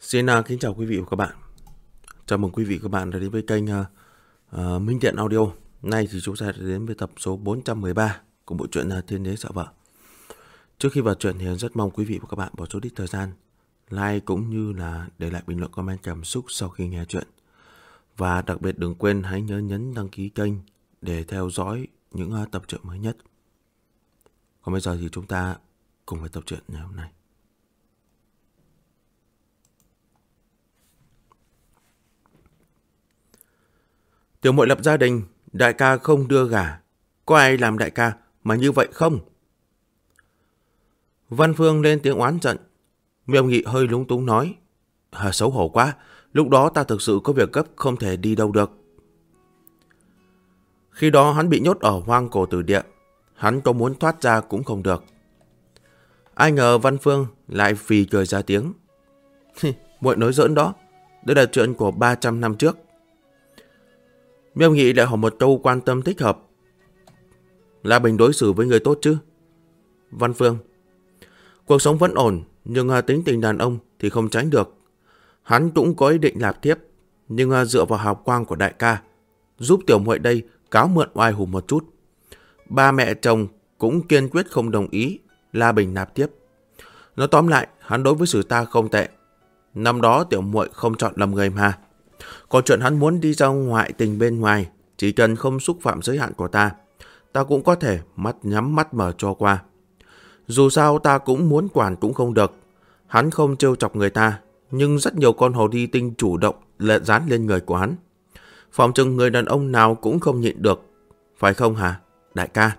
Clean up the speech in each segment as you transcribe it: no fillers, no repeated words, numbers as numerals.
Xin kính chào quý vị và các bạn. Chào mừng quý vị và các bạn đã đến với kênh Minh Thiện Audio. Nay thì chúng ta đã đến với tập số 413 của bộ truyện Thiên Đế Sợ Vợ. Trước khi vào truyện thì rất mong quý vị và các bạn bỏ chút ít thời gian like cũng như là để lại bình luận comment cảm xúc sau khi nghe truyện. Và đặc biệt đừng quên hãy nhớ nhấn đăng ký kênh để theo dõi những tập truyện mới nhất. Còn bây giờ thì chúng ta cùng với tập truyện ngày hôm nay. Tiểu muội lập gia đình, đại ca không đưa gả. Có ai làm đại ca mà như vậy không? Văn Phương lên tiếng oán giận. Miêu Nghị hơi lúng túng nói. Xấu hổ quá, lúc đó ta thực sự có việc gấp không thể đi đâu được. Khi đó hắn bị nhốt ở Hoang Cổ Tử Địa, hắn có muốn thoát ra cũng không được. Ai ngờ Văn Phương lại phì cười ra tiếng. Muội nói giỡn đó, đây là chuyện của 300 năm trước. Miêu Nghị lại hỏi một câu quan tâm thích hợp. La Bình đối xử với người tốt chứ? Văn Phương. Cuộc sống vẫn ổn, nhưng tính tình đàn ông thì không tránh được. Hắn cũng có ý định nạp thiếp, nhưng dựa vào hào quang của đại ca, giúp tiểu muội đây cáo mượn oai hùng một chút. Ba mẹ chồng cũng kiên quyết không đồng ý La Bình nạp thiếp. Nói tóm lại, hắn đối với xử ta không tệ. Năm đó tiểu muội không chọn lầm người mà. Còn chuyện hắn muốn đi ra ngoại tình bên ngoài, chỉ cần không xúc phạm giới hạn của ta cũng có thể mắt nhắm mắt mở cho qua. Dù sao ta cũng muốn quản cũng không được. Hắn không trêu chọc người ta, nhưng rất nhiều con hồ ly tinh chủ động dán lên người của hắn. Phòng chừng người đàn ông nào cũng không nhịn được. Phải không hả, đại ca?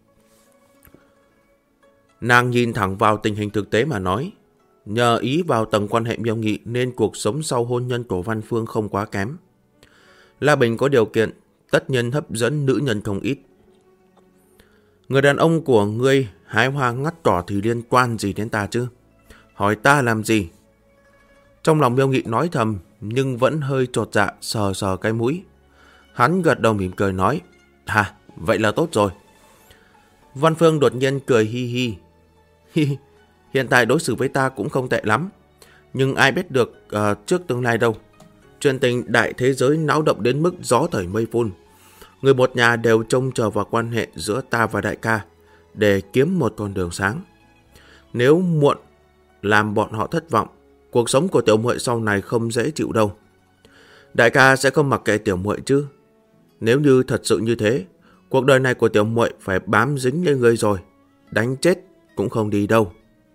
Nàng nhìn thẳng vào tình hình thực tế mà nói. Nhờ ý vào tầng quan hệ Miêu Nghị nên cuộc sống sau hôn nhân của Văn Phương không quá kém. La Bình có điều kiện, tất nhiên hấp dẫn nữ nhân không ít. Người đàn ông của ngươi hái hoa ngắt cỏ thì liên quan gì đến ta chứ? Hỏi ta làm gì? Trong lòng Miêu Nghị nói thầm, nhưng vẫn hơi chột dạ sờ sờ cái mũi. Hắn gật đầu mỉm cười nói, vậy là tốt rồi. Văn Phương đột nhiên cười hi hi. Hi, hiện tại đối xử với ta cũng không tệ lắm, nhưng ai biết được trước tương lai đâu. Chuyện tình đại thế giới náo động đến mức gió thổi mây phun. Người một nhà đều trông chờ vào quan hệ giữa ta và đại ca để kiếm một con đường sáng. Nếu muộn làm bọn họ thất vọng, cuộc sống của tiểu muội sau này không dễ chịu đâu. Đại ca sẽ không mặc kệ tiểu muội chứ? Nếu như thật sự như thế, cuộc đời này của tiểu muội phải bám dính lên người rồi, đánh chết cũng không đi đâu.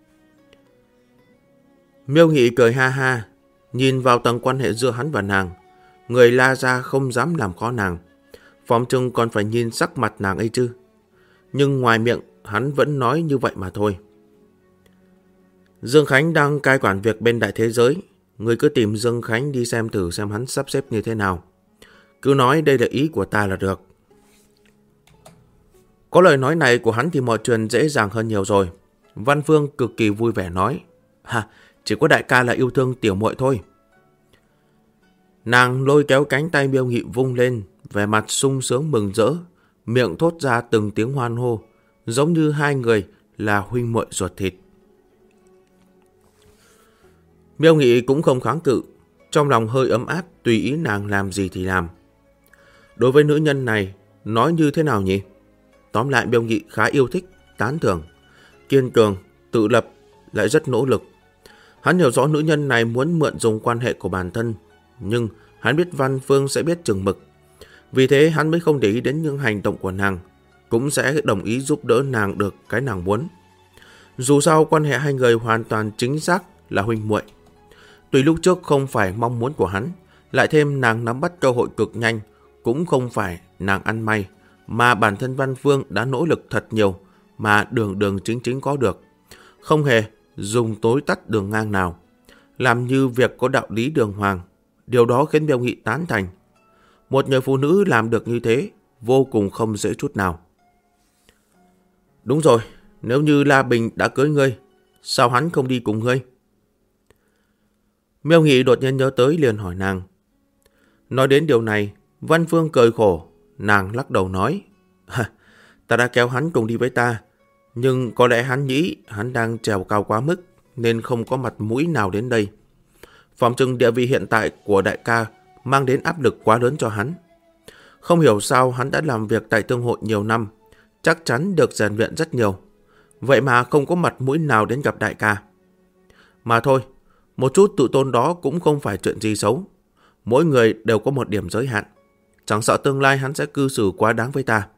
Miêu Nghị cười ha ha, nhìn vào tầng quan hệ giữa hắn và nàng. Người La Gia không dám làm khó nàng, phòng trưng còn phải nhìn sắc mặt nàng ấy chứ. Nhưng ngoài miệng hắn vẫn nói như vậy mà thôi. Dương Khánh đang cai quản việc bên đại thế giới. Người cứ tìm Dương Khánh đi xem thử xem hắn sắp xếp như thế nào. Cứ nói đây là ý của ta là được. Có lời nói này của hắn thì mọi chuyện dễ dàng hơn nhiều rồi. Văn Phương cực kỳ vui vẻ nói, chỉ có đại ca là yêu thương tiểu muội thôi. Nàng lôi kéo cánh tay Miêu Nghị vung lên, vẻ mặt sung sướng mừng rỡ, miệng thốt ra từng tiếng hoan hô, giống như hai người là huynh muội ruột thịt. Miêu Nghị cũng không kháng cự, trong lòng hơi ấm áp, tùy ý nàng làm gì thì làm. Đối với nữ nhân này, nói như thế nào nhỉ? Tóm lại Miêu Nghị khá yêu thích, tán thưởng, kiên cường, tự lập, lại rất nỗ lực. Hắn hiểu rõ nữ nhân này muốn mượn dùng quan hệ của bản thân, nhưng hắn biết Văn Phương sẽ biết chừng mực. Vì thế hắn mới không để ý đến những hành động của nàng, cũng sẽ đồng ý giúp đỡ nàng được cái nàng muốn. Dù sao quan hệ hai người hoàn toàn chính xác là huynh muội. Tuy lúc trước không phải mong muốn của hắn, lại thêm nàng nắm bắt cơ hội cực nhanh, cũng không phải nàng ăn may, mà bản thân Văn Phương đã nỗ lực thật nhiều mà đường đường chính chính có được. Không hề dùng tối tắt đường ngang nào, làm như việc có đạo lý đường hoàng. Điều đó khiến Miêu Nghị tán thành. Một người phụ nữ làm được như thế, vô cùng không dễ chút nào. Đúng rồi, nếu như La Bình đã cưới ngươi, sao hắn không đi cùng ngươi? Miêu Nghị đột nhiên nhớ tới liền hỏi nàng. Nói đến điều này, Văn Phương cười khổ, nàng lắc đầu nói, ta đã kéo hắn cùng đi với ta, nhưng có lẽ hắn nghĩ hắn đang trèo cao quá mức nên không có mặt mũi nào đến đây. Phòng chừng địa vị hiện tại của đại ca mang đến áp lực quá lớn cho hắn. Không hiểu sao hắn đã làm việc tại thương hội nhiều năm, chắc chắn được rèn luyện rất nhiều. Vậy mà không có mặt mũi nào đến gặp đại ca. Mà thôi, một chút tự tôn đó cũng không phải chuyện gì xấu. Mỗi người đều có một điểm giới hạn. Chẳng sợ tương lai hắn sẽ cư xử quá đáng với ta.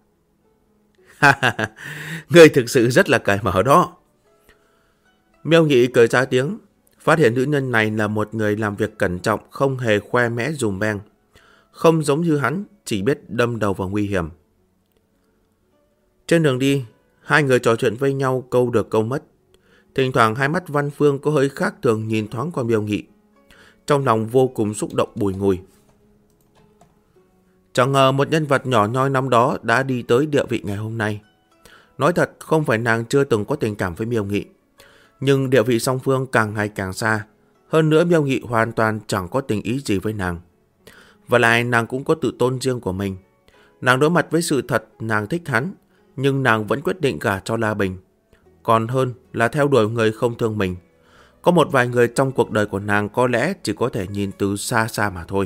Ngươi thực sự rất là cởi mở đó. Miêu Nghị cười ra tiếng, phát hiện nữ nhân này là một người làm việc cẩn trọng, không hề khoe mẽ dùm beng. Không giống như hắn, chỉ biết đâm đầu vào nguy hiểm. Trên đường đi, hai người trò chuyện với nhau câu được câu mất. Thỉnh thoảng hai mắt Văn Phương có hơi khác thường nhìn thoáng qua Miêu Nghị. Trong lòng vô cùng xúc động bùi ngùi. Chẳng ngờ một nhân vật nhỏ nhoi năm đó đã đi tới địa vị ngày hôm nay. Nói thật, không phải nàng chưa từng có tình cảm với Miêu Nghị, nhưng địa vị song phương càng ngày càng xa. Hơn nữa Miêu Nghị hoàn toàn chẳng có tình ý gì với nàng. Và lại nàng cũng có tự tôn riêng của mình. Nàng đối mặt với sự thật nàng thích hắn, nhưng nàng vẫn quyết định gả cho La Bình. Còn hơn là theo đuổi người không thương mình. Có một vài người trong cuộc đời của nàng có lẽ chỉ có thể nhìn từ xa xa mà thôi.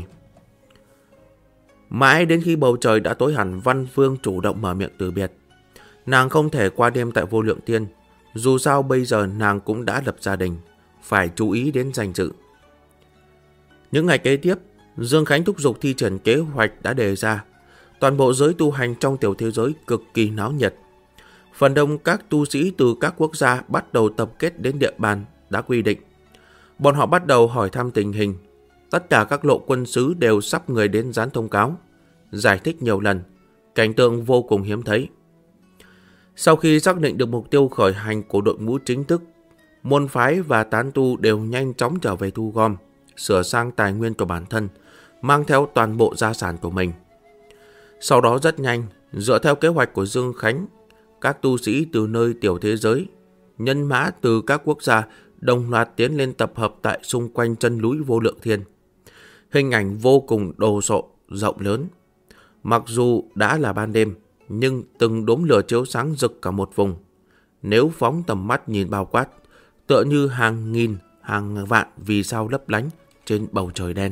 Mãi đến khi bầu trời đã tối hẳn, Văn Phương chủ động mở miệng từ biệt. Nàng không thể qua đêm tại Vô Lượng Tiên. Dù sao bây giờ nàng cũng đã lập gia đình, phải chú ý đến danh dự. Những ngày kế tiếp, Dương Khánh thúc giục thi triển kế hoạch đã đề ra. Toàn bộ giới tu hành trong tiểu thế giới cực kỳ náo nhiệt. Phần đông các tu sĩ từ các quốc gia bắt đầu tập kết đến địa bàn đã quy định. Bọn họ bắt đầu hỏi thăm tình hình. Tất cả các lộ quân sứ đều sắp người đến dán thông cáo, giải thích nhiều lần, cảnh tượng vô cùng hiếm thấy. Sau khi xác định được mục tiêu khởi hành của đội ngũ chính thức, môn phái và tán tu đều nhanh chóng trở về thu gom, sửa sang tài nguyên của bản thân, mang theo toàn bộ gia sản của mình. Sau đó rất nhanh, dựa theo kế hoạch của Dương Khánh, các tu sĩ từ nơi tiểu thế giới, nhân mã từ các quốc gia đồng loạt tiến lên tập hợp tại xung quanh chân núi Vô Lượng Thiên. Hình ảnh vô cùng đồ sộ, rộng lớn. Mặc dù đã là ban đêm, nhưng từng đốm lửa chiếu sáng rực cả một vùng. Nếu phóng tầm mắt nhìn bao quát, tựa như hàng nghìn, hàng vạn vì sao lấp lánh trên bầu trời đen.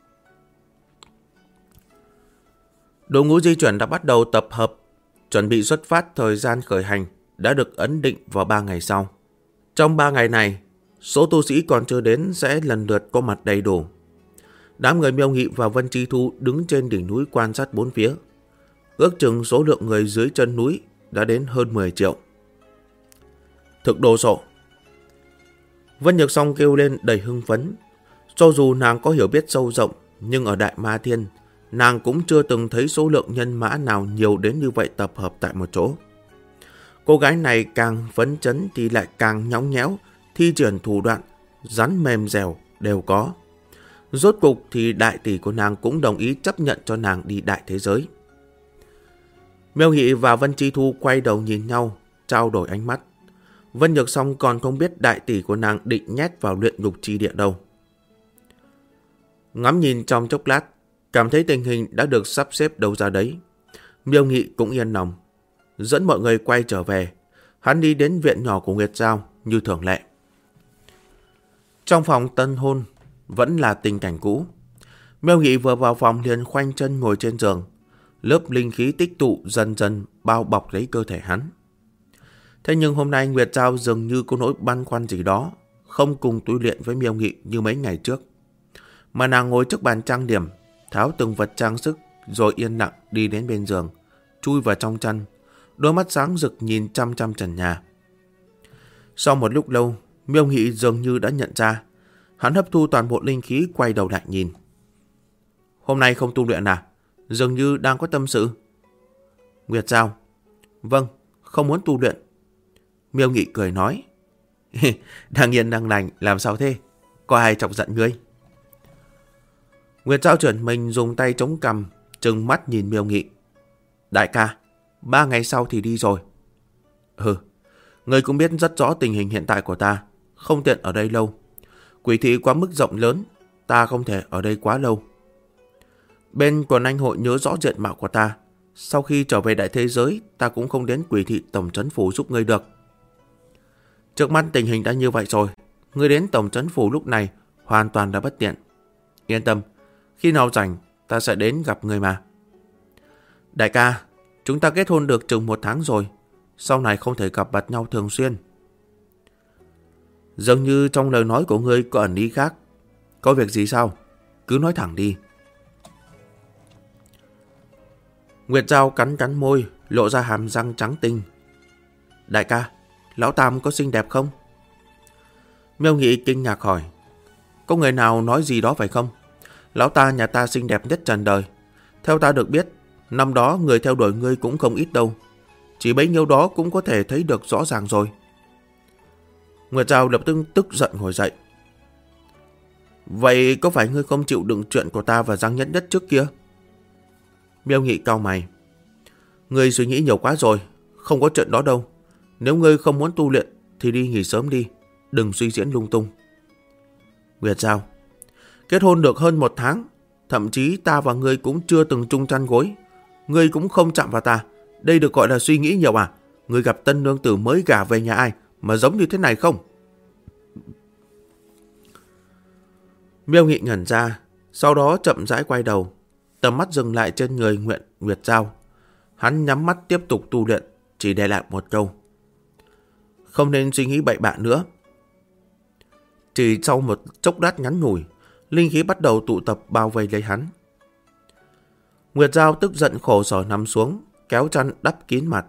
Đội ngũ di chuyển đã bắt đầu tập hợp, chuẩn bị xuất phát. Thời gian khởi hành đã được ấn định vào 3 ngày sau. Trong 3 ngày này, số tu sĩ còn chưa đến sẽ lần lượt có mặt đầy đủ. Đám người Miêu Nghị và Vân Chi Thu đứng trên đỉnh núi quan sát bốn phía. Ước chừng số lượng người dưới chân núi đã đến hơn 10 triệu. Thực đồ sộ. Vân Nhược Song kêu lên đầy hưng phấn. Cho dù nàng có hiểu biết sâu rộng, nhưng ở Đại Ma Thiên, nàng cũng chưa từng thấy số lượng nhân mã nào nhiều đến như vậy tập hợp tại một chỗ. Cô gái này càng phấn chấn thì lại càng nhõng nhẽo, thi triển thủ đoạn, rắn mềm dẻo đều có. Rốt cục thì đại tỷ của nàng cũng đồng ý chấp nhận cho nàng đi đại thế giới. Miêu Nghị và Vân Chi Thu quay đầu nhìn nhau, trao đổi ánh mắt. Vân Nhược Song còn không biết đại tỷ của nàng định nhét vào luyện ngục chi địa đâu. Ngắm nhìn trong chốc lát, cảm thấy tình hình đã được sắp xếp đâu ra đấy. Miêu Nghị cũng yên lòng, dẫn mọi người quay trở về. Hắn đi đến viện nhỏ của Nguyệt Giao như thường lệ. Trong phòng tân hôn vẫn là tình cảnh cũ. Miêu Nghị vừa vào phòng liền khoanh chân ngồi trên giường. Lớp linh khí tích tụ dần dần bao bọc lấy cơ thể hắn. Thế nhưng hôm nay Nguyệt Giao dường như có nỗi băn khoăn gì đó, không cùng tu luyện với Miêu Nghị như mấy ngày trước. Mà nàng ngồi trước bàn trang điểm, tháo từng vật trang sức rồi yên lặng đi đến bên giường, chui vào trong chăn, đôi mắt sáng rực nhìn chăm chăm trần nhà. Sau một lúc lâu, Miêu Nghị dường như đã nhận ra. Hắn hấp thu toàn bộ linh khí, quay đầu lại nhìn. Hôm nay không tu luyện à? Dường như đang có tâm sự. Nguyệt Giao: Vâng, không muốn tu luyện. Miêu Nghị cười nói: Đang yên đang lành, làm sao thế? Có ai chọc giận ngươi? Nguyệt Giao chuyển mình dùng tay chống cằm, trừng mắt nhìn Miêu Nghị. Đại ca, 3 ngày sau thì đi rồi. Ngươi cũng biết rất rõ tình hình hiện tại của ta, không tiện ở đây lâu. Quỷ thị quá mức rộng lớn, ta không thể ở đây quá lâu. Bên quần anh hội nhớ rõ diện mạo của ta. Sau khi trở về đại thế giới, ta cũng không đến quỷ thị tổng trấn phủ giúp ngươi được. Trước mắt tình hình đã như vậy rồi, ngươi đến tổng trấn phủ lúc này hoàn toàn là bất tiện. Yên tâm, khi nào rảnh ta sẽ đến gặp người mà. Đại ca, chúng ta kết hôn được chừng 1 tháng rồi, sau này không thể gặp mặt nhau thường xuyên. Dường như trong lời nói của ngươi có ẩn ý khác. Có việc gì sao? Cứ nói thẳng đi. Nguyệt Giao cắn môi, lộ ra hàm răng trắng tinh. Đại ca, lão Tam có xinh đẹp không? Miêu Nghị kinh ngạc hỏi. Có người nào nói gì đó phải không? Lão ta nhà ta xinh đẹp nhất trần đời. Theo ta được biết, năm đó người theo đuổi ngươi cũng không ít đâu. Chỉ bấy nhiêu đó cũng có thể thấy được rõ ràng rồi. Nguyệt Giao lập tức tức giận ngồi dậy. Vậy có phải ngươi không chịu đựng chuyện của ta và Giang Nhất Nhất trước kia? Miêu Nghị cau mày. Ngươi suy nghĩ nhiều quá rồi, không có chuyện đó đâu. Nếu ngươi không muốn tu luyện thì đi nghỉ sớm đi, đừng suy diễn lung tung. Nguyệt Giao, kết hôn được hơn 1 tháng, thậm chí ta và ngươi cũng chưa từng chung chăn gối. Ngươi cũng không chạm vào ta, đây được gọi là suy nghĩ nhiều à? Ngươi gặp tân nương tử mới gả về nhà ai mà giống như thế này không? Miêu Nghị ngẩn ra, sau đó chậm rãi quay đầu, tầm mắt dừng lại trên người Nguyệt Giao. Hắn nhắm mắt tiếp tục tu luyện, chỉ để lại một câu. Không nên suy nghĩ bậy bạ nữa. Chỉ sau một chốc lát ngắn ngủi, linh khí bắt đầu tụ tập bao vây lấy hắn. Nguyệt Giao tức giận khổ sở nằm xuống, kéo chăn đắp kín mặt.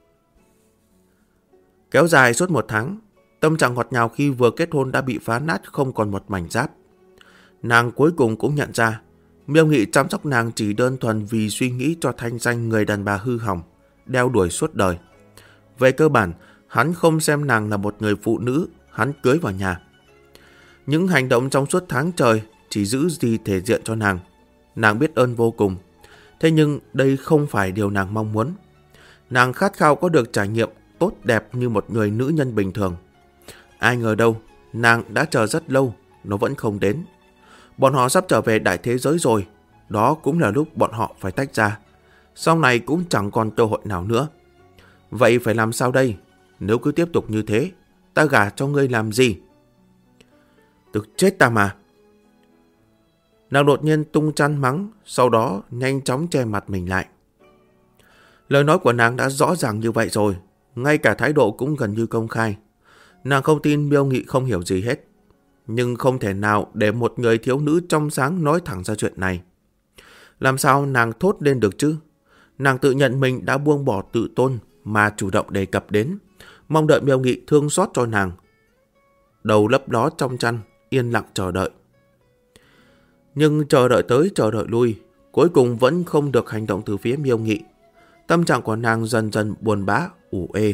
Kéo dài suốt 1 tháng, tâm trạng ngọt ngào khi vừa kết hôn đã bị phá nát không còn một mảnh giáp. Nàng cuối cùng cũng nhận ra, Miêu Nghị chăm sóc nàng chỉ đơn thuần vì suy nghĩ cho thanh danh người đàn bà hư hỏng, đeo đuổi suốt đời. Về cơ bản, hắn không xem nàng là một người phụ nữ hắn cưới vào nhà. Những hành động trong suốt tháng trời chỉ giữ gì thể diện cho nàng. Nàng biết ơn vô cùng. Thế nhưng đây không phải điều nàng mong muốn. Nàng khát khao có được trải nghiệm tốt đẹp như một người nữ nhân bình thường. Ai ngờ đâu, nàng đã chờ rất lâu, nó vẫn không đến. Bọn họ sắp trở về đại thế giới rồi. Đó cũng là lúc bọn họ phải tách ra. Sau này cũng chẳng còn cơ hội nào nữa. Vậy phải làm sao đây? Nếu cứ tiếp tục như thế, ta gả cho ngươi làm gì? Tức chết ta mà. Nàng đột nhiên tung chăn mắng, sau đó nhanh chóng che mặt mình lại. Lời nói của nàng đã rõ ràng như vậy rồi, ngay cả thái độ cũng gần như công khai. Nàng không tin Miêu Nghị không hiểu gì hết. Nhưng không thể nào để một người thiếu nữ trong sáng nói thẳng ra chuyện này. Làm sao nàng thốt lên được chứ? Nàng tự nhận mình đã buông bỏ tự tôn mà chủ động đề cập đến, mong đợi Miêu Nghị thương xót cho nàng. Đầu lấp ló trong chăn, yên lặng chờ đợi. Nhưng chờ đợi tới chờ đợi lui, cuối cùng vẫn không được hành động từ phía Miêu Nghị. Tâm trạng của nàng dần dần buồn bã, ủ ê.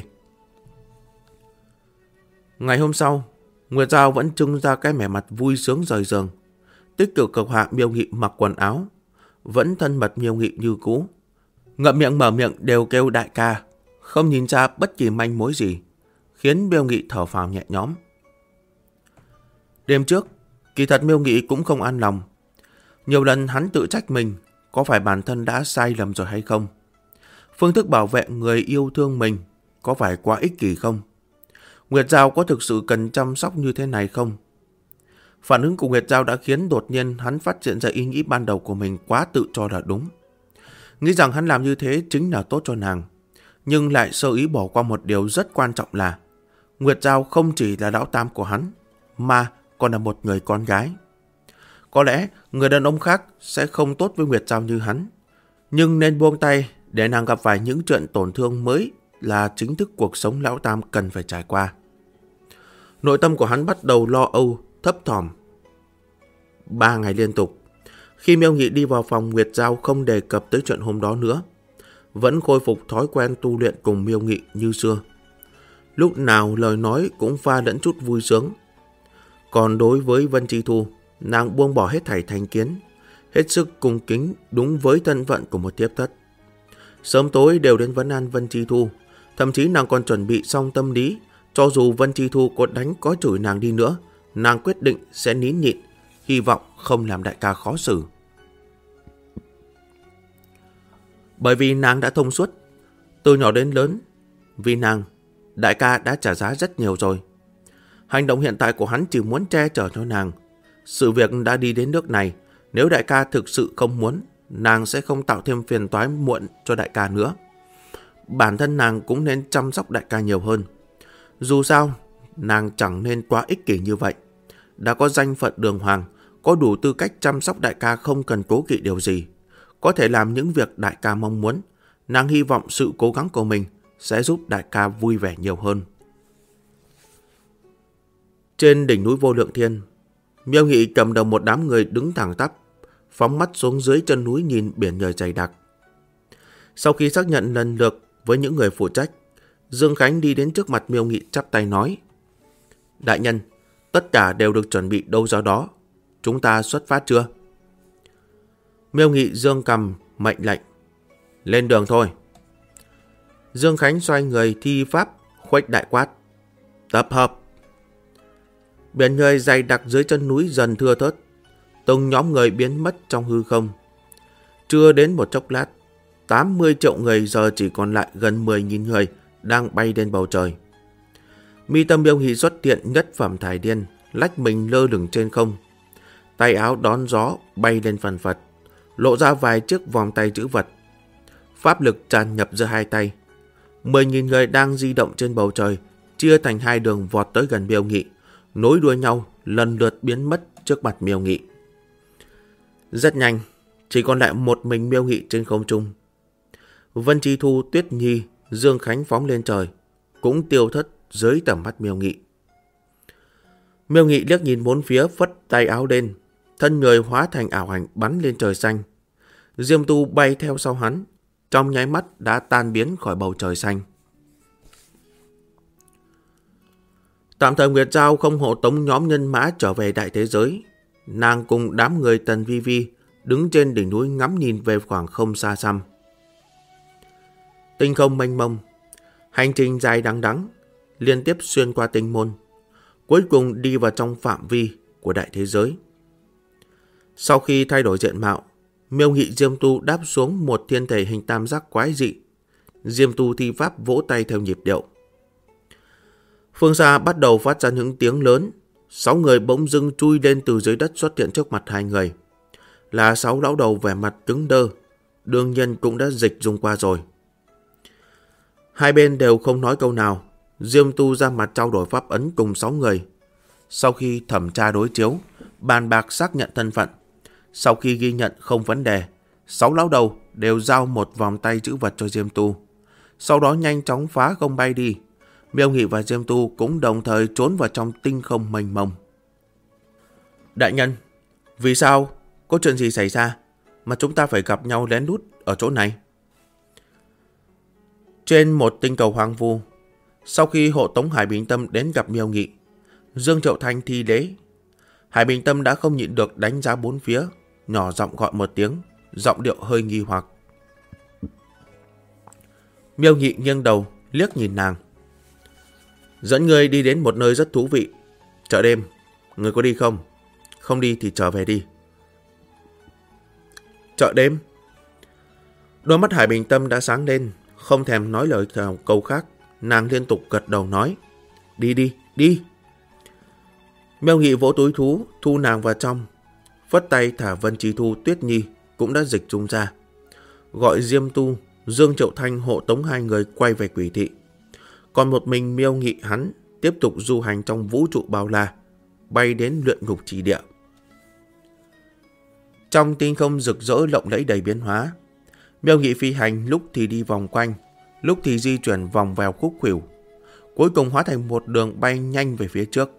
Ngày hôm sau, Nguyệt Giao vẫn trưng ra cái vẻ mặt vui sướng rời giường, tích cực cực hạ Miêu Nghị mặc quần áo, vẫn thân mật Miêu Nghị như cũ. Ngậm miệng mở miệng đều kêu đại ca, không nhìn ra bất kỳ manh mối gì, khiến Miêu Nghị thở phào nhẹ nhõm. Đêm trước, kỳ thật Miêu Nghị cũng không an lòng. Nhiều lần hắn tự trách mình, có phải bản thân đã sai lầm rồi hay không? Phương thức bảo vệ người yêu thương mình có phải quá ích kỷ không? Nguyệt Giao có thực sự cần chăm sóc như thế này không? Phản ứng của Nguyệt Giao đã khiến đột nhiên hắn phát hiện ra ý nghĩ ban đầu của mình quá tự cho là đúng. Nghĩ rằng hắn làm như thế chính là tốt cho nàng, nhưng lại sơ ý bỏ qua một điều rất quan trọng là Nguyệt Giao không chỉ là lão tam của hắn, mà còn là một người con gái. Có lẽ người đàn ông khác sẽ không tốt với Nguyệt Giao như hắn, nhưng nên buông tay để nàng gặp phải những chuyện tổn thương mới là chính thức cuộc sống lão tam cần phải trải qua. Nội tâm của hắn bắt đầu lo âu, thấp thỏm. 3 ngày liên tục, khi Miêu Nghị đi vào phòng, Nguyệt Giao không đề cập tới chuyện hôm đó nữa, vẫn khôi phục thói quen tu luyện cùng Miêu Nghị như xưa. Lúc nào lời nói cũng pha lẫn chút vui sướng. Còn đối với Vân Chi Thu, nàng buông bỏ hết thảy thành kiến, hết sức cung kính đúng với thân phận của một thiếp thất. Sớm tối đều đến vấn an Vân Chi Thu, thậm chí nàng còn chuẩn bị xong tâm lý, cho dù Vân Chi Thu có đánh có chửi nàng đi nữa, nàng quyết định sẽ nín nhịn, hy vọng không làm đại ca khó xử. Bởi vì nàng đã thông suốt, từ nhỏ đến lớn, vì nàng, đại ca đã trả giá rất nhiều rồi. Hành động hiện tại của hắn chỉ muốn che chở cho nàng, Sự việc đã đi đến nước này, nếu đại ca thực sự không muốn, nàng sẽ không tạo thêm phiền toái muộn cho đại ca nữa. Bản thân nàng cũng nên chăm sóc đại ca nhiều hơn. Dù sao, nàng chẳng nên quá ích kỷ như vậy. Đã có danh phận đường hoàng, có đủ tư cách chăm sóc đại ca không cần cố kỵ điều gì. Có thể làm những việc đại ca mong muốn. Nàng hy vọng sự cố gắng của mình sẽ giúp đại ca vui vẻ nhiều hơn. Trên đỉnh núi Vô Lượng Thiên, Miêu Nghị cầm đầu một đám người đứng thẳng tắp, phóng mắt xuống dưới chân núi nhìn biển nhờ dày đặc. Sau khi xác nhận lần lượt với những người phụ trách, Dương Khánh đi đến trước mặt Miêu Nghị chắp tay nói: Đại nhân, tất cả đều được chuẩn bị đâu ra đó. Chúng ta xuất phát chưa? Miêu Nghị giương cằm mệnh lệnh: Lên đường thôi. Dương Khánh xoay người thi pháp khuếch đại quát: Tập hợp. Biển người dày đặc dưới chân núi dần thưa thớt, từng nhóm người biến mất trong hư không. Chưa đến một chốc lát, 80 triệu người giờ chỉ còn lại gần 10.000 người đang bay lên bầu trời. Mi tâm Miêu Nghị xuất hiện nhất phẩm thải điên, lách mình lơ lửng trên không. Tay áo đón gió bay lên phần phật, lộ ra vài chiếc vòng tay chữ vật. Pháp lực tràn nhập giữa hai tay. 10.000 người đang di động trên bầu trời, chia thành hai đường vọt tới gần Miêu Nghị, nối đuôi nhau lần lượt biến mất trước mặt Miêu Nghị. Rất nhanh, chỉ còn lại một mình Miêu Nghị trên không trung. Vân Chi Thu, Tuyết Nhi, Dương Khánh phóng lên trời, cũng tiêu thất dưới tầm mắt Miêu Nghị. Miêu Nghị liếc nhìn bốn phía, phất tay áo lên, thân người hóa thành ảo ảnh bắn lên trời xanh. Diêm Tu bay theo sau hắn, trong nháy mắt đã tan biến khỏi bầu trời xanh. Tạm thời Nguyệt Giao không hộ tống nhóm nhân mã trở về đại thế giới. Nàng cùng đám người Tần Vi Vi đứng trên đỉnh núi ngắm nhìn về khoảng không xa xăm. Tinh không mênh mông, hành trình dài đằng đẵng, liên tiếp xuyên qua tinh môn, cuối cùng đi vào trong phạm vi của đại thế giới. Sau khi thay đổi diện mạo, Miêu Nghị Diêm Tu đáp xuống một thiên thể hình tam giác quái dị. Diêm Tu thi pháp vỗ tay theo nhịp điệu. Phương xa bắt đầu phát ra những tiếng lớn. 6 người bỗng dưng chui lên từ dưới đất xuất hiện trước mặt hai người. Là 6 lão đầu vẻ mặt cứng đơ, đương nhiên cũng đã dịch dùng qua rồi. Hai bên đều không nói câu nào. Diêm Tu ra mặt trao đổi pháp ấn cùng 6 người. Sau khi thẩm tra đối chiếu, bàn bạc xác nhận thân phận. Sau khi ghi nhận không vấn đề, 6 lão đầu đều giao một vòng tay chữ vật cho Diêm Tu. Sau đó nhanh chóng phá không bay đi. Miêu Nghị và Diêm Tu cũng đồng thời trốn vào trong tinh không mênh mông. Đại nhân, vì sao? Có chuyện gì xảy ra mà chúng ta phải gặp nhau lén lút ở chỗ này? Trên một tinh cầu hoang vu, sau khi hộ tống Hải Bình Tâm đến gặp Miêu Nghị, Dương Triệu Thanh thi lễ. Hải Bình Tâm đã không nhịn được đánh giá bốn phía, nhỏ giọng gọi một tiếng, giọng điệu hơi nghi hoặc. Miêu Nghị nghiêng đầu liếc nhìn nàng. Dẫn người đi đến một nơi rất thú vị, chợ đêm. Người có đi không? Không đi thì trở về đi. Chợ đêm? Đôi mắt Hải Bình Tâm đã sáng lên, không thèm nói lời câu khác. Nàng liên tục gật đầu nói: Đi đi, đi. Miêu Nghị vỗ túi thú, thu nàng vào trong. Phất tay thả Vân Chi Thu, Tuyết Nhi cũng đã dịch chung ra. Gọi Diêm Tu, Dương Triệu Thanh hộ tống hai người quay về Quỷ Thị. Còn một mình Miêu Nghị hắn tiếp tục du hành trong vũ trụ bao la, bay đến luyện ngục chỉ địa. Trong tinh không rực rỡ lộng lẫy đầy biến hóa, Miêu Nghị phi hành lúc thì đi vòng quanh, lúc thì di chuyển vòng vèo khúc khuỷu, cuối cùng hóa thành một đường bay nhanh về phía trước.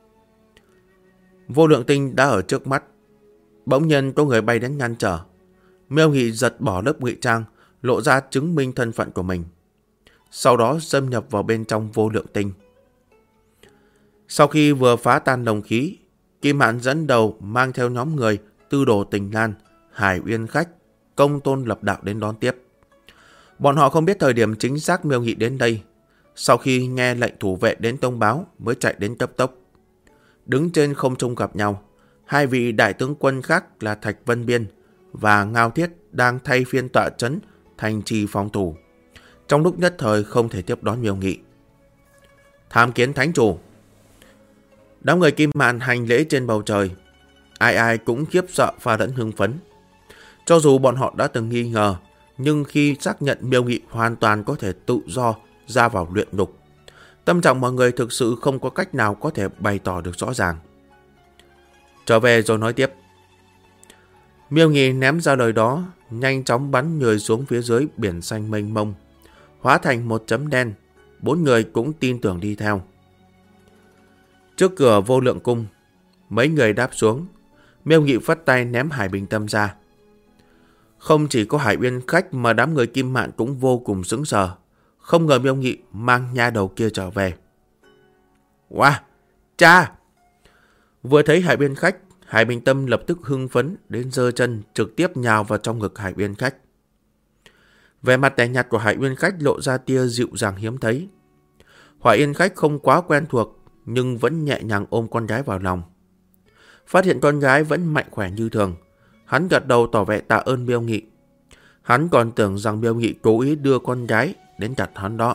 Vô Lượng Tinh đã ở trước mắt. Bỗng nhiên có người bay đến ngăn trở. Miêu Nghị giật bỏ lớp ngụy trang, lộ ra chứng minh thân phận của mình. Sau đó xâm nhập vào bên trong Vô Lượng Tinh. Sau khi vừa phá tan đồng khí, Kim Mạn dẫn đầu mang theo nhóm người Tư Đồ Tình Lan, Hải Uyên Khách, Công Tôn Lập Đạo đến đón tiếp. Bọn họ không biết thời điểm chính xác Miêu Nghị đến đây. Sau khi nghe lệnh thủ vệ đến thông báo mới chạy đến cấp tốc. Đứng trên không trung gặp nhau, hai vị đại tướng quân khác là Thạch Vân Biên và Ngao Thiết đang thay phiên tọa trấn thành trì phòng thủ. Trong lúc nhất thời không thể tiếp đón Miêu Nghị. Tham kiến thánh chủ. Đám người Kim Mạn hành lễ trên bầu trời. Ai ai cũng khiếp sợ pha lẫn hưng phấn. Cho dù bọn họ đã từng nghi ngờ, nhưng khi xác nhận Miêu Nghị hoàn toàn có thể tự do ra vào luyện ngục, tâm trạng mọi người thực sự không có cách nào có thể bày tỏ được rõ ràng. Trở về rồi nói tiếp. Miêu Nghị ném ra lời đó, nhanh chóng bắn người xuống phía dưới biển xanh mênh mông, hóa thành một chấm đen. 4 người cũng tin tưởng đi theo. Trước cửa Vô Lượng Cung, mấy người đáp xuống. Miêu Nghị phất tay ném Hải Bình Tâm ra. Không chỉ có Hải Uyên Khách mà đám người Kim Mạn cũng vô cùng sững sờ. Không ngờ Miêu Nghị mang nha đầu kia trở về. Wow, cha! Vừa thấy Hải Uyên Khách, Hải Bình Tâm lập tức hưng phấn đến giơ chân trực tiếp nhào vào trong ngực Hải Uyên Khách. Vẻ mặt tẻ nhạt của Hải Uyên Khách lộ ra tia dịu dàng hiếm thấy. Hải Uyên Khách không quá quen thuộc nhưng vẫn nhẹ nhàng ôm con gái vào lòng. Phát hiện con gái vẫn mạnh khỏe như thường, hắn gật đầu tỏ vẻ tạ ơn Miêu Nghị. Hắn còn tưởng rằng Miêu Nghị cố ý đưa con gái đến chặt hắn đó.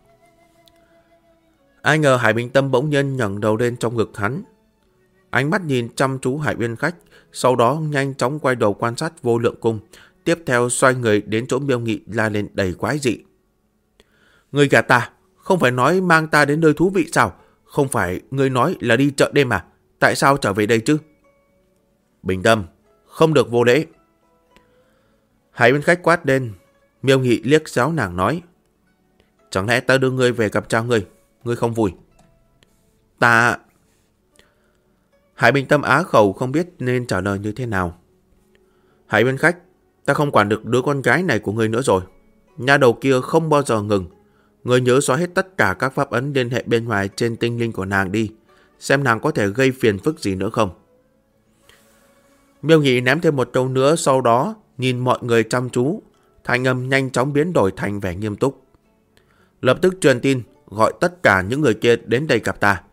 Ai ngờ Hải Bình Tâm bỗng nhiên ngẩng đầu lên trong ngực hắn. Ánh mắt nhìn chăm chú Hải Uyên Khách, sau đó nhanh chóng quay đầu quan sát Vô Lượng Cung, tiếp theo xoay người đến chỗ Miêu Nghị la lên đầy quái dị. Ngươi gạt ta, không phải nói mang ta đến nơi thú vị sao? Không phải ngươi nói là đi chợ đêm à? Tại sao trở về đây chứ? Bình Tâm, không được vô lễ. Hải Uyên Khách quát lên. Miêu Nghị liếc xéo nàng nói. Chẳng lẽ ta đưa ngươi về gặp cha ngươi? Ngươi không vui? Ta... Hải Bình Tâm á khẩu không biết nên trả lời như thế nào. Hải Uyên Khách, ta không quản được đứa con gái này của ngươi nữa rồi. Nha đầu kia không bao giờ ngừng. Ngươi nhớ xóa hết tất cả các pháp ấn liên hệ bên ngoài trên tinh linh của nàng đi. Xem nàng có thể gây phiền phức gì nữa không. Miêu Nghị ném thêm một câu nữa, sau đó nhìn mọi người chăm chú. Thanh âm nhanh chóng biến đổi thành vẻ nghiêm túc. Lập tức truyền tin gọi tất cả những người kia đến đây gặp ta.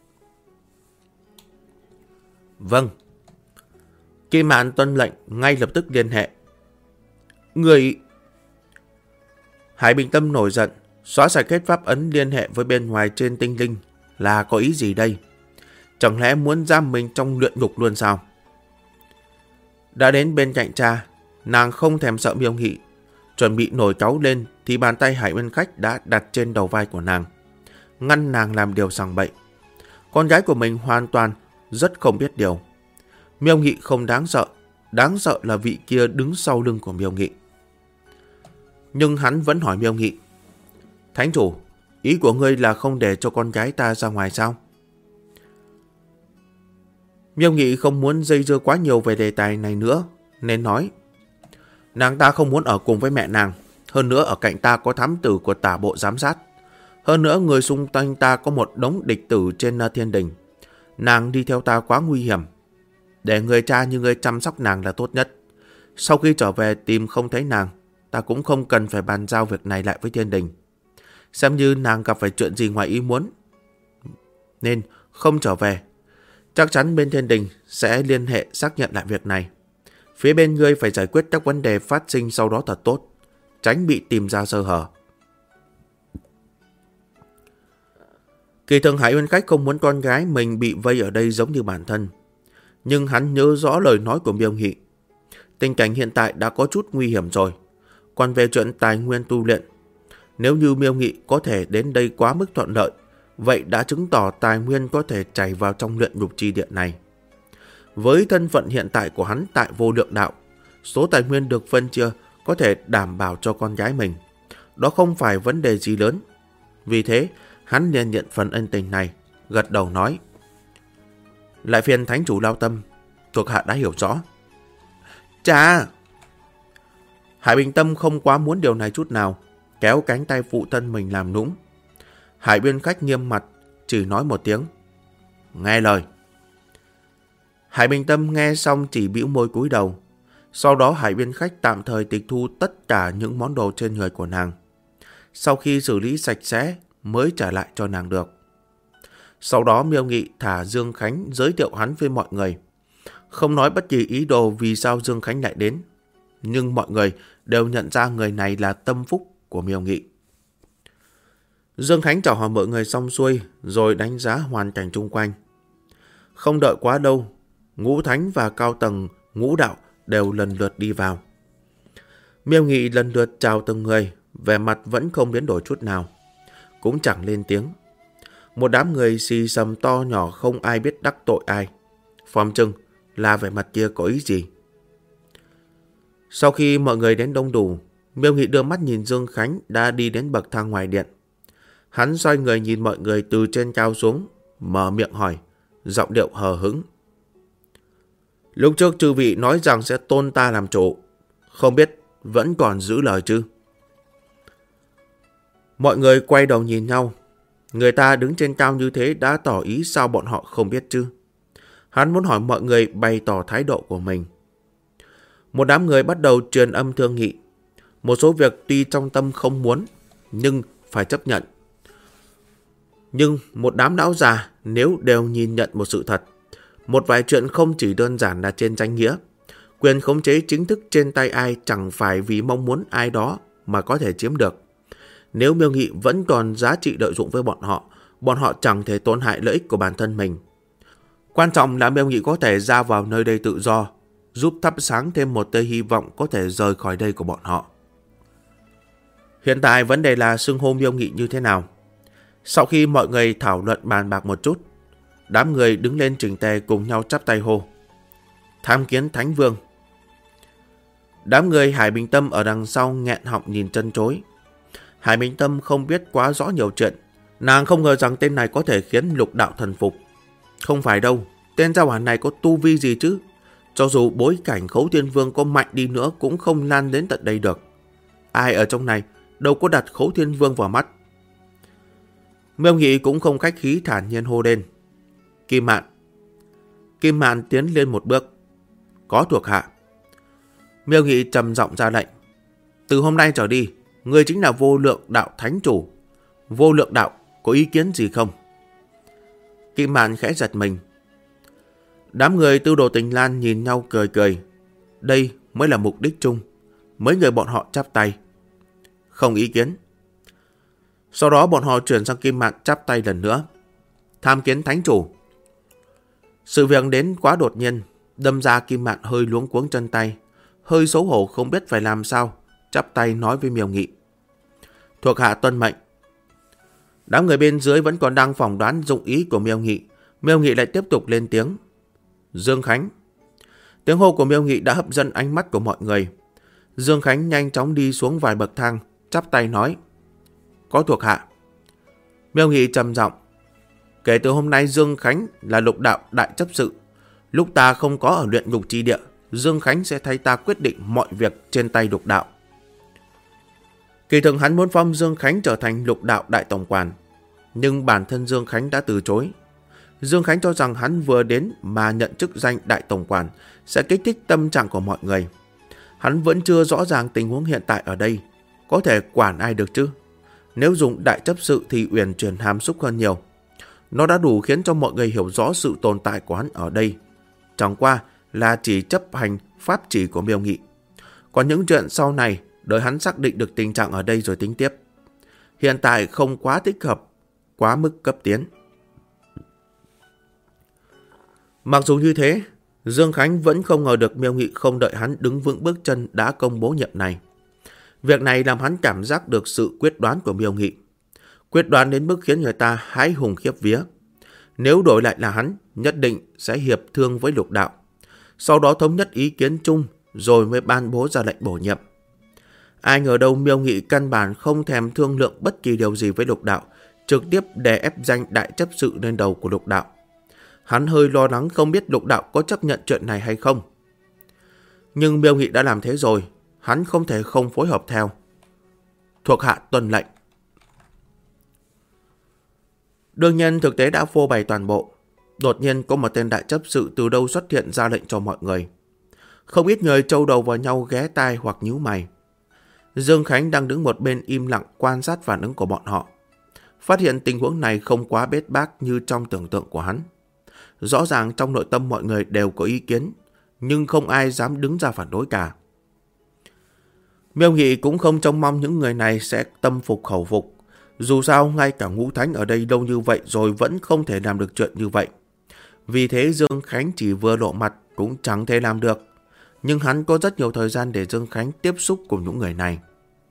Vâng. Kim Mạn tuân lệnh ngay lập tức liên hệ. Người... Hải Bình Tâm nổi giận, xóa sạch hết pháp ấn liên hệ với bên ngoài trên tinh linh là có ý gì đây? Chẳng lẽ muốn giam mình trong luyện ngục luôn sao? Đã đến bên cạnh cha, nàng không thèm sợ Miêu Nghị. Chuẩn bị nổi cáu lên thì bàn tay Hải Uyên Khách đã đặt trên đầu vai của nàng, ngăn nàng làm điều sằng bậy. Con gái của mình hoàn toàn rất không biết điều. Miêu Nghị không đáng sợ là vị kia đứng sau lưng của Miêu Nghị. Nhưng hắn vẫn hỏi Miêu Nghị. Thánh chủ, ý của ngươi là không để cho con gái ta ra ngoài sao? Miêu Nghị không muốn dây dưa quá nhiều về đề tài này nữa, nên nói. Nàng ta không muốn ở cùng với mẹ nàng. Hơn nữa ở cạnh ta có thám tử của tả bộ giám sát. Hơn nữa người xung quanh ta có một đống địch tử trên thiên đình. Nàng đi theo ta quá nguy hiểm. Để người cha như ngươi chăm sóc nàng là tốt nhất. Sau khi trở về tìm không thấy nàng, ta cũng không cần phải bàn giao việc này lại với thiên đình. Xem như nàng gặp phải chuyện gì ngoài ý muốn. Nên không trở về. Chắc chắn bên thiên đình sẽ liên hệ xác nhận lại việc này. Phía bên ngươi phải giải quyết các vấn đề phát sinh sau đó thật tốt, tránh bị tìm ra sơ hở. Kỳ thực Hải Uyên Khách không muốn con gái mình bị vây ở đây giống như bản thân. Nhưng hắn nhớ rõ lời nói của Miêu Nghị. Tình cảnh hiện tại đã có chút nguy hiểm rồi. Còn về chuyện tài nguyên tu luyện, nếu như Miêu Nghị có thể đến đây quá mức thuận lợi, vậy đã chứng tỏ tài nguyên có thể chảy vào trong luyện ngục chi địa này. Với thân phận hiện tại của hắn tại Vô Lượng Đạo, số tài nguyên được phân chia có thể đảm bảo cho con gái mình. Đó không phải vấn đề gì lớn. Vì thế, hắn liền nhận phần ân tình này, gật đầu nói. Lại phiền thánh chủ lao tâm, thuộc hạ đã hiểu rõ. Cha! Hải Bình Tâm không quá muốn điều này chút nào, kéo cánh tay phụ thân mình làm nũng. Hải Uyên Khách nghiêm mặt, chỉ nói một tiếng. Nghe lời. Hải Bình Tâm nghe xong chỉ bĩu môi cúi đầu. Sau đó Hải Uyên Khách tạm thời tịch thu tất cả những món đồ trên người của nàng. Sau khi xử lý sạch sẽ mới trả lại cho nàng được. Sau đó Miêu Nghị thả Dương Khánh giới thiệu hắn với mọi người. Không nói bất kỳ ý đồ vì sao Dương Khánh lại đến. Nhưng mọi người đều nhận ra người này là tâm phúc của Miêu Nghị. Dương Khánh chào hỏi mọi người xong xuôi rồi đánh giá hoàn cảnh chung quanh. Không đợi quá đâu, Ngũ Thánh và cao tầng ngũ đạo đều lần lượt đi vào. Miêu Nghị lần lượt chào từng người, vẻ mặt vẫn không biến đổi chút nào, cũng chẳng lên tiếng. Một đám người xì xầm to nhỏ không ai biết đắc tội ai. Phỏng chừng là vẻ mặt kia có ý gì. Sau khi mọi người đến đông đủ, Miêu Nghị đưa mắt nhìn Dương Khánh đã đi đến bậc thang ngoài điện. Hắn xoay người nhìn mọi người từ trên cao xuống, mở miệng hỏi, giọng điệu hờ hững. Lúc trước chư vị nói rằng sẽ tôn ta làm chủ, không biết vẫn còn giữ lời chứ? Mọi người quay đầu nhìn nhau. Người ta đứng trên cao như thế đã tỏ ý sao bọn họ không biết chứ? Hắn muốn hỏi mọi người bày tỏ thái độ của mình. Một đám người bắt đầu truyền âm thương nghị. Một số việc tuy trong tâm không muốn, nhưng phải chấp nhận. Nhưng một đám lão già nếu đều nhìn nhận một sự thật, một vài chuyện không chỉ đơn giản là trên danh nghĩa. Quyền khống chế chính thức trên tay ai chẳng phải vì mong muốn ai đó mà có thể chiếm được. Nếu Miêu Nghị vẫn còn giá trị lợi dụng với bọn họ chẳng thể tổn hại lợi ích của bản thân mình. Quan trọng là Miêu Nghị có thể ra vào nơi đây tự do, giúp thắp sáng thêm một tia hy vọng có thể rời khỏi đây của bọn họ. Hiện tại vấn đề là xưng hô Miêu Nghị như thế nào. Sau khi mọi người thảo luận bàn bạc một chút, đám người đứng lên chỉnh tề cùng nhau chắp tay hô: Tham kiến Thánh Vương. Đám người Hải Bình Tâm ở đằng sau nghẹn họng nhìn chân chối. Hải Bình Tâm không biết quá rõ nhiều chuyện. Nàng không ngờ rằng tên này có thể khiến lục đạo thần phục. Không phải đâu, tên gia hỏa này có tu vi gì chứ? Cho dù bối cảnh Khấu Thiên Vương có mạnh đi nữa cũng không lan đến tận đây được. Ai ở trong này đâu có đặt Khấu Thiên Vương vào mắt. Miêu Nghị cũng không khách khí thản nhiên hô lên: Kim Mạn. Kim Mạn tiến lên một bước: Có thuộc hạ. Miêu Nghị trầm giọng ra lệnh: Từ hôm nay trở đi, người chính là Vô Lượng Đạo Thánh Chủ. Vô Lượng Đạo có ý kiến gì không? Kim Mạn khẽ giật mình. Đám người Tư Đồ Tình Lan nhìn nhau cười cười. Đây mới là mục đích chung. Mấy người bọn họ chắp tay: Không ý kiến. Sau đó bọn họ chuyển sang Kim Mạn chắp tay lần nữa: Tham kiến Thánh Chủ. Sự việc đến quá đột nhiên, đâm ra Kim Mạn hơi luống cuống chân tay, hơi xấu hổ không biết phải làm sao, chắp tay nói với Miêu Nghị: Thuộc hạ tuân mệnh. Đám người bên dưới vẫn còn đang phỏng đoán dụng ý của Miêu Nghị. Miêu Nghị lại tiếp tục lên tiếng: Dương Khánh. Tiếng hô của Miêu Nghị đã hấp dẫn ánh mắt của mọi người. Dương Khánh nhanh chóng đi xuống vài bậc thang, chắp tay nói: Có thuộc hạ. Miêu Nghị trầm giọng: Kể từ hôm nay Dương Khánh là lục đạo đại chấp sự. Lúc ta không có ở luyện ngục chi địa, Dương Khánh sẽ thay ta quyết định mọi việc trên tay lục đạo. Kỳ thực hắn muốn phong Dương Khánh trở thành lục đạo đại tổng quản, nhưng bản thân Dương Khánh đã từ chối. Dương Khánh cho rằng hắn vừa đến mà nhận chức danh đại tổng quản sẽ kích thích tâm trạng của mọi người. Hắn vẫn chưa rõ ràng tình huống hiện tại ở đây, có thể quản ai được chứ? Nếu dùng đại chấp sự thì uyển chuyển hàm xúc hơn nhiều. Nó đã đủ khiến cho mọi người hiểu rõ sự tồn tại của hắn ở đây. Chẳng qua là chỉ chấp hành pháp chỉ của Miêu Nghị. Còn những chuyện sau này, đợi hắn xác định được tình trạng ở đây rồi tính tiếp. Hiện tại không quá thích hợp, quá mức cấp tiến. Mặc dù như thế, Dương Khánh vẫn không ngờ được Miêu Nghị không đợi hắn đứng vững bước chân đã công bố nhiệm này. Việc này làm hắn cảm giác được sự quyết đoán của Miêu Nghị. Quyết đoán đến mức khiến người ta hãi hùng khiếp vía. Nếu đổi lại là hắn, nhất định sẽ hiệp thương với lục đạo. Sau đó thống nhất ý kiến chung rồi mới ban bố ra lệnh bổ nhiệm. Ai ngờ đâu Miêu Nghị căn bản không thèm thương lượng bất kỳ điều gì với lục đạo, trực tiếp đè ép danh đại chấp sự lên đầu của lục đạo. Hắn hơi lo lắng không biết lục đạo có chấp nhận chuyện này hay không. Nhưng Miêu Nghị đã làm thế rồi, hắn không thể không phối hợp theo. Thuộc hạ tuân lệnh. Đương nhiên thực tế đã phô bày toàn bộ. Đột nhiên có một tên đại chấp sự từ đâu xuất hiện ra lệnh cho mọi người. Không ít người trâu đầu vào nhau ghé tai hoặc nhíu mày. Dương Khánh đang đứng một bên im lặng quan sát phản ứng của bọn họ. Phát hiện tình huống này không quá bết bát như trong tưởng tượng của hắn. Rõ ràng trong nội tâm mọi người đều có ý kiến, nhưng không ai dám đứng ra phản đối cả. Miêu Nghị cũng không trông mong những người này sẽ tâm phục khẩu phục. Dù sao ngay cả Ngũ Thánh ở đây lâu như vậy rồi vẫn không thể làm được chuyện như vậy. Vì thế Dương Khánh chỉ vừa lộ mặt cũng chẳng thể làm được. Nhưng hắn có rất nhiều thời gian để Dương Khánh tiếp xúc cùng những người này.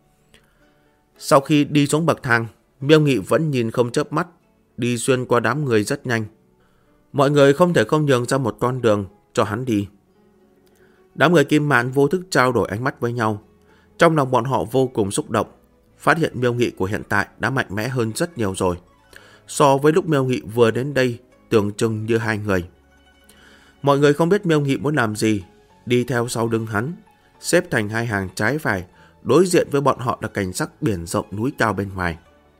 Sau khi đi xuống bậc thang, Miêu Nghị vẫn nhìn không chớp mắt, đi xuyên qua đám người rất nhanh. Mọi người không thể không nhường ra một con đường cho hắn đi. Đám người Kim Mạn vô thức trao đổi ánh mắt với nhau. Trong lòng bọn họ vô cùng xúc động, phát hiện Miêu Nghị của hiện tại đã mạnh mẽ hơn rất nhiều rồi. So với lúc Miêu Nghị vừa đến đây, tưởng chừng như hai người. Mọi người không biết Miêu Nghị muốn làm gì, đi theo sau lưng hắn, xếp thành hai hàng trái phải, đối diện với bọn họ là cảnh sắc biển rộng núi cao bên ngoài.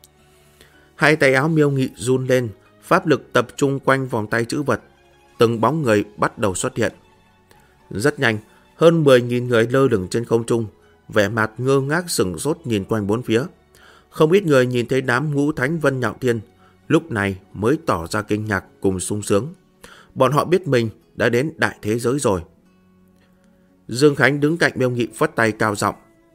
Hai tay áo Miêu Nghị run lên, pháp lực tập trung quanh vòng tay chữ vật, từng bóng người bắt đầu xuất hiện. Rất nhanh, hơn 10.000 người lơ lửng trên không trung, vẻ mặt ngơ ngác sửng sốt nhìn quanh bốn phía. Không ít người nhìn thấy đám ngũ thánh Vân Nhạo Thiên, lúc này mới tỏ ra kinh ngạc cùng sung sướng. Bọn họ biết mình đã đến đại thế giới rồi. Dương Khánh đứng cạnh Miêu Nghị phất tay cao giọng: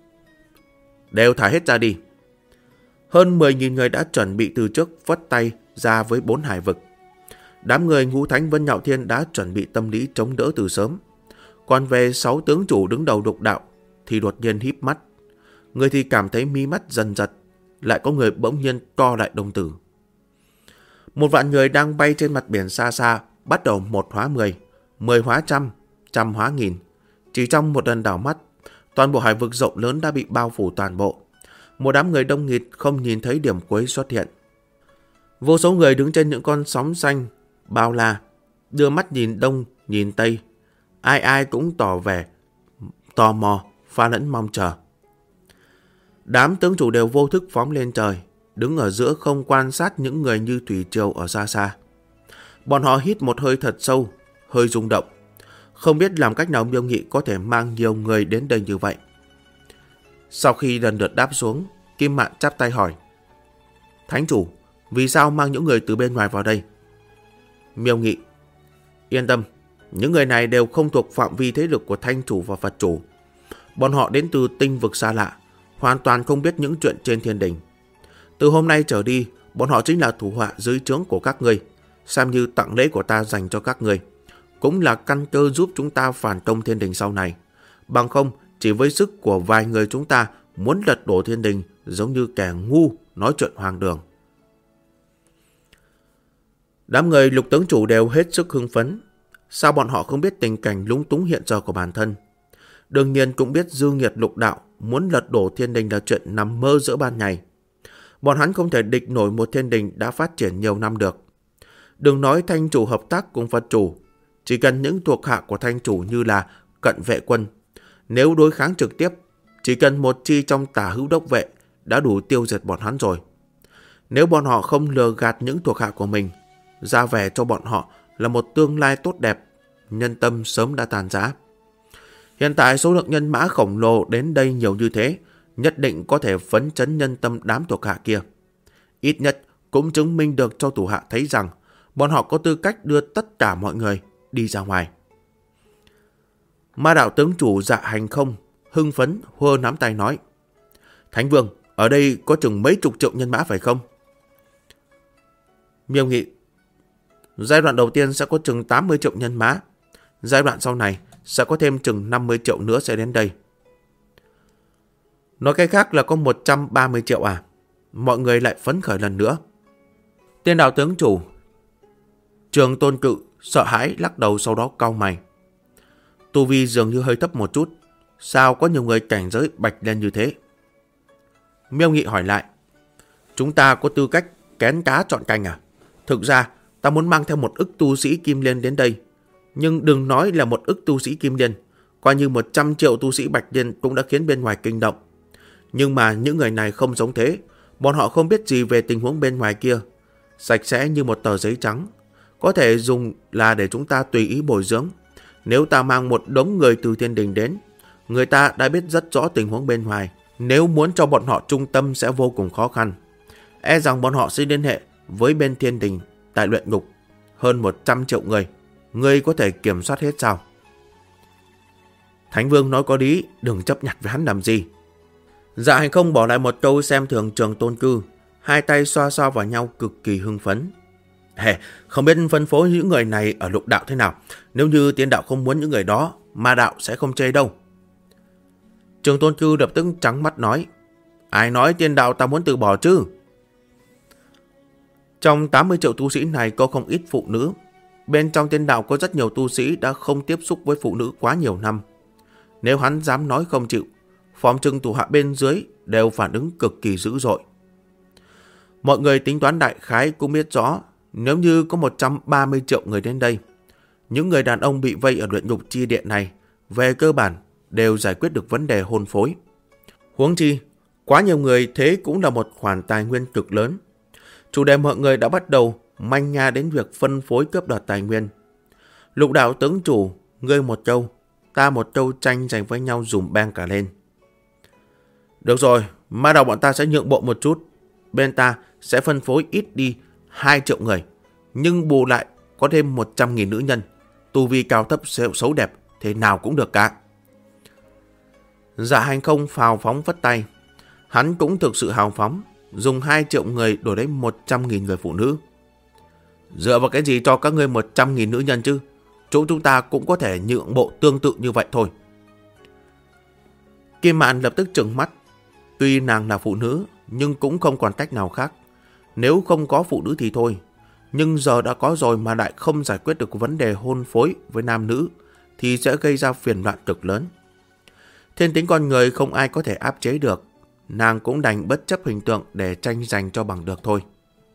đều thả hết ra đi. Hơn 10.000 người đã chuẩn bị từ trước phất tay ra với 4 hải vực. Đám người ngũ thánh Vân Nhạo Thiên đã chuẩn bị tâm lý chống đỡ từ sớm. Còn về 6 tướng chủ đứng đầu độc đạo thì đột nhiên híp mắt. Người thì cảm thấy mí mắt dần giật, lại có người bỗng nhiên co lại đồng tử. Một vạn người đang bay trên mặt biển xa xa bắt đầu 1 hóa 10, 10 hóa trăm, trăm hóa nghìn. Chỉ trong một lần đảo mắt, toàn bộ hải vực rộng lớn đã bị bao phủ toàn bộ. Một đám người đông nghịt không nhìn thấy điểm cuối xuất hiện. Vô số người đứng trên những con sóng xanh bao la, đưa mắt nhìn đông nhìn tây. Ai ai cũng tỏ vẻ tò mò, pha lẫn mong chờ. Đám tướng chủ đều vô thức phóng lên trời, đứng ở giữa không quan sát những người như thủy triều ở xa xa. Bọn họ hít một hơi thật sâu, hơi rung động. Không biết làm cách nào Miêu Nghị có thể mang nhiều người đến đây như vậy. Sau khi lần lượt đáp xuống, Kim Mạn chắp tay hỏi: Thánh chủ, vì sao mang những người từ bên ngoài vào đây? Miêu Nghị: yên tâm, những người này đều không thuộc phạm vi thế lực của Thanh chủ và Phật chủ. Bọn họ đến từ tinh vực xa lạ, hoàn toàn không biết những chuyện trên thiên đình. Từ hôm nay trở đi, bọn họ chính là thủ hạ dưới trướng của các ngươi, xem như tặng lễ của ta dành cho các ngươi, cũng là căn cơ giúp chúng ta phản công thiên đình sau này. Bằng không, chỉ với sức của vài người chúng ta muốn lật đổ thiên đình giống như kẻ ngu nói chuyện hoang đường. Đám người Lục tướng chủ đều hết sức hưng phấn. Sao bọn họ không biết tình cảnh lúng túng hiện giờ của bản thân? Đương nhiên cũng biết dư nghiệt lục đạo muốn lật đổ thiên đình là chuyện nằm mơ giữa ban ngày. Bọn hắn không thể địch nổi một thiên đình đã phát triển nhiều năm được. Đừng nói Thanh chủ hợp tác cùng Phật chủ, chỉ cần những thuộc hạ của Thanh chủ như là Cận Vệ Quân, nếu đối kháng trực tiếp, chỉ cần một chi trong Tả Hữu Đốc Vệ đã đủ tiêu diệt bọn hắn rồi. Nếu bọn họ không lừa gạt những thuộc hạ của mình, ra vẻ cho bọn họ là một tương lai tốt đẹp, nhân tâm sớm đã tàn rã. Hiện tại số lượng nhân mã khổng lồ đến đây nhiều như thế, nhất định có thể phấn chấn nhân tâm đám thuộc hạ kia. Ít nhất cũng chứng minh được cho thủ hạ thấy rằng bọn họ có tư cách đưa tất cả mọi người đi ra ngoài. Ma đạo tướng chủ Dạ Hành Không hưng phấn hô nắm tay nói: Thánh Vương, ở đây có chừng mấy chục triệu nhân mã phải không? Miêu Nghị: giai đoạn đầu tiên sẽ có chừng 80 triệu nhân mã. Giai đoạn sau này sẽ có thêm chừng 50 triệu nữa sẽ đến đây. Nói cách khác là có 130 triệu à? Mọi người lại phấn khởi lần nữa. Tiên đạo tướng chủ Trường Tôn Cự sợ hãi lắc đầu, sau đó cau mày. Tu vi dường như hơi thấp một chút. Sao có nhiều người cảnh giới bạch lên như thế? Miêu Nghị hỏi lại: chúng ta có tư cách kén cá chọn canh à? Thực ra ta muốn mang theo 1 ức tu sĩ Kim Liên đến đây. Nhưng đừng nói là 1 ức tu sĩ Kim Liên, coi như 100 triệu tu sĩ Bạch Liên cũng đã khiến bên ngoài kinh động. Nhưng mà những người này không giống thế. Bọn họ không biết gì về tình huống bên ngoài kia, sạch sẽ như một tờ giấy trắng, có thể dùng là để chúng ta tùy ý bồi dưỡng. Nếu ta mang một đống người từ thiên đình đến, người ta đã biết rất rõ tình huống bên ngoài. Nếu muốn cho bọn họ trung tâm sẽ vô cùng khó khăn. E rằng bọn họ sẽ liên hệ với bên thiên đình tại luyện ngục. Hơn 100 triệu người, ngươi có thể kiểm soát hết sao? Thánh Vương nói có lý, đừng chấp nhặt với hắn làm gì. Dạ Hành Không bỏ lại một câu xem thường Trường Tôn Cư, hai tay xoa xoa vào nhau cực kỳ hưng phấn. Không biết phân phối những người này ở lục đạo thế nào. Nếu như tiên đạo không muốn những người đó, ma đạo sẽ không chê đâu. Trường Tôn Cư lập tức trắng mắt nói, ai nói tiên đạo ta muốn từ bỏ chứ? Trong 80 triệu tu sĩ này có không ít phụ nữ. Bên trong tiên đạo có rất nhiều tu sĩ đã không tiếp xúc với phụ nữ quá nhiều năm. Nếu hắn dám nói không chịu, phỏng chừng thủ hạ bên dưới đều phản ứng cực kỳ dữ dội. Mọi người tính toán đại khái cũng biết rõ, nếu như có 130 triệu người đến đây, những người đàn ông bị vây ở luyện ngục chi địa này về cơ bản đều giải quyết được vấn đề hôn phối. Huống chi, quá nhiều người thế cũng là một khoản tài nguyên cực lớn. Chủ đề mọi người đã bắt đầu manh nha đến việc phân phối cướp đoạt tài nguyên. Lục đạo tướng chủ, ngươi một châu, ta một châu tranh giành với nhau dùm beng cả lên. Được rồi, ma đạo bọn ta sẽ nhượng bộ một chút. Bên ta sẽ phân phối ít đi 2 triệu người, nhưng bù lại có thêm 100.000 nữ nhân. Tu vi cao thấp xấu đẹp, thế nào cũng được cả. Dạ Hành Không phào phóng vất tay. Hắn cũng thực sự hào phóng, dùng 2 triệu người đổi lấy 100.000 người phụ nữ. Dựa vào cái gì cho các ngươi 100.000 nữ nhân chứ? Chỗ chúng ta cũng có thể nhượng bộ tương tự như vậy thôi. Kim Mạn lập tức trừng mắt. Tuy nàng là phụ nữ, nhưng cũng không còn cách nào khác. Nếu không có phụ nữ thì thôi. Nhưng giờ đã có rồi mà lại không giải quyết được vấn đề hôn phối với nam nữ, thì sẽ gây ra phiền loạn cực lớn. Thiên tính con người không ai có thể áp chế được. Nàng cũng đành bất chấp hình tượng để tranh giành cho bằng được thôi.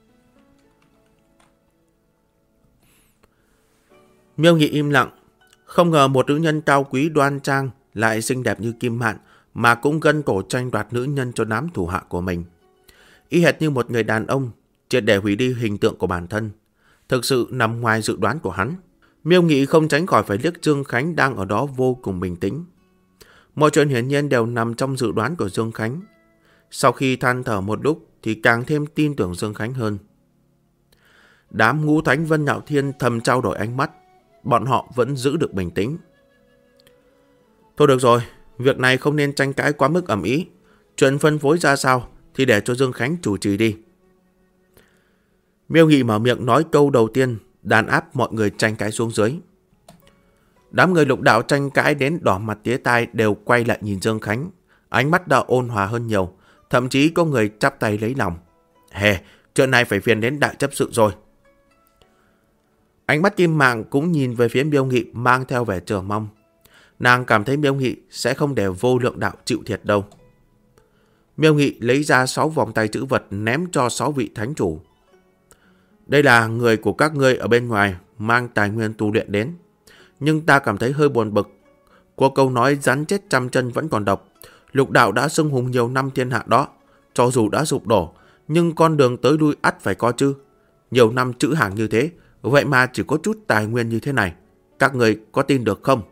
Miêu Nghị im lặng. Không ngờ một nữ nhân cao quý đoan trang lại xinh đẹp như Kim Mạn mà cũng gân cổ tranh đoạt nữ nhân cho đám thủ hạ của mình. Y hệt như một người đàn ông, triệt để hủy đi hình tượng của bản thân. Thực sự nằm ngoài dự đoán của hắn. Miêu Nghị không tránh khỏi phải liếc Dương Khánh đang ở đó vô cùng bình tĩnh. Mọi chuyện hiển nhiên đều nằm trong dự đoán của Dương Khánh. Sau khi than thở một lúc thì càng thêm tin tưởng Dương Khánh hơn. Đám Ngũ Thánh Vân Nhạo Thiên thầm trao đổi ánh mắt. Bọn họ vẫn giữ được bình tĩnh. Thôi được rồi, việc này không nên tranh cãi quá mức ầm ĩ. Chuyện phân phối ra sao thì để cho Dương Khánh chủ trì đi. Miêu Nghị mở miệng nói câu đầu tiên, đàn áp mọi người tranh cãi xuống dưới. Đám người lục đạo tranh cãi đến đỏ mặt tía tai đều quay lại nhìn Dương Khánh. Ánh mắt đã ôn hòa hơn nhiều, thậm chí có người chắp tay lấy lòng. Chuyện này phải phiền đến đại chấp sự rồi. Ánh mắt Kim Mạn cũng nhìn về phía Miêu Nghị mang theo vẻ chờ mong. Nàng cảm thấy Miêu Nghị sẽ không để vô lượng đạo chịu thiệt đâu. Miêu Nghị lấy ra 6 vòng tay trữ vật ném cho 6 vị thánh chủ. Đây là người của các ngươi ở bên ngoài mang tài nguyên tu luyện đến. Nhưng ta cảm thấy hơi buồn bực. Có câu nói rắn chết trăm chân vẫn còn độc. Lục đạo đã xưng hùng nhiều năm thiên hạ đó. Cho dù đã sụp đổ, nhưng con đường tới lui ắt phải có chứ. Nhiều năm trữ hàng như thế, vậy mà chỉ có chút tài nguyên như thế này. Các người có tin được không?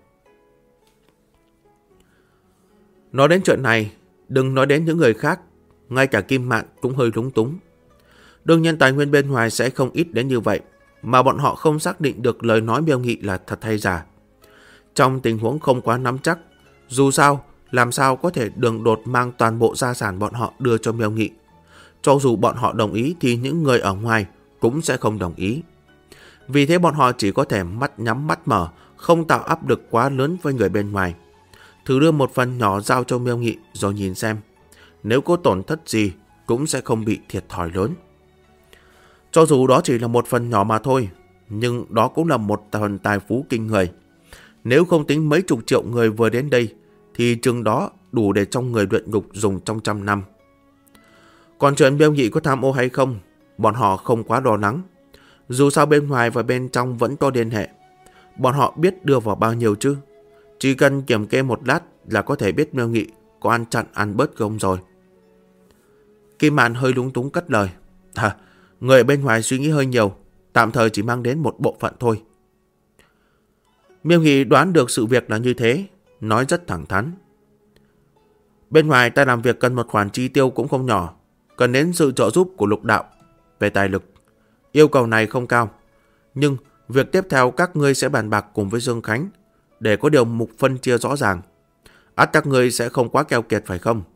Nói đến chuyện này, đừng nói đến những người khác. Ngay cả Kim Mạn cũng hơi lúng túng. Đương nhiên tài nguyên bên ngoài sẽ không ít đến như vậy, mà bọn họ không xác định được lời nói Miêu Nghị là thật hay giả. Trong tình huống không quá nắm chắc, dù sao, làm sao có thể đường đột mang toàn bộ gia sản bọn họ đưa cho Miêu Nghị. Cho dù bọn họ đồng ý thì những người ở ngoài cũng sẽ không đồng ý. Vì thế bọn họ chỉ có thể mắt nhắm mắt mở, không tạo áp lực quá lớn với người bên ngoài. Thử đưa một phần nhỏ giao cho Miêu Nghị rồi nhìn xem. Nếu có tổn thất gì cũng sẽ không bị thiệt thòi lớn. Cho dù đó chỉ là một phần nhỏ mà thôi, nhưng đó cũng là một phần tài phú kinh người. Nếu không tính mấy chục triệu người vừa đến đây, thì chừng đó đủ để trong người luyện ngục dùng trong 100 năm. Còn chuyện Miêu Nghị có tham ô hay không, bọn họ không quá lo lắng. Dù sao bên ngoài và bên trong vẫn có liên hệ. Bọn họ biết đưa vào bao nhiêu chứ. Chỉ cần kiểm kê một lát là có thể biết Miêu Nghị có ăn chặn ăn bớt không rồi. Kim Mạn hơi lúng túng cất lời. Người ở bên ngoài suy nghĩ hơi nhiều, tạm thời chỉ mang đến một bộ phận thôi. Miêu Nghị đoán được sự việc là như thế, nói rất thẳng thắn. Bên ngoài ta làm việc cần một khoản chi tiêu cũng không nhỏ, cần đến sự trợ giúp của lục đạo về tài lực. Yêu cầu này không cao, nhưng việc tiếp theo các ngươi sẽ bàn bạc cùng với Dương Khánh để có điều mục phân chia rõ ràng. Ắt các ngươi sẽ không quá keo kiệt phải không?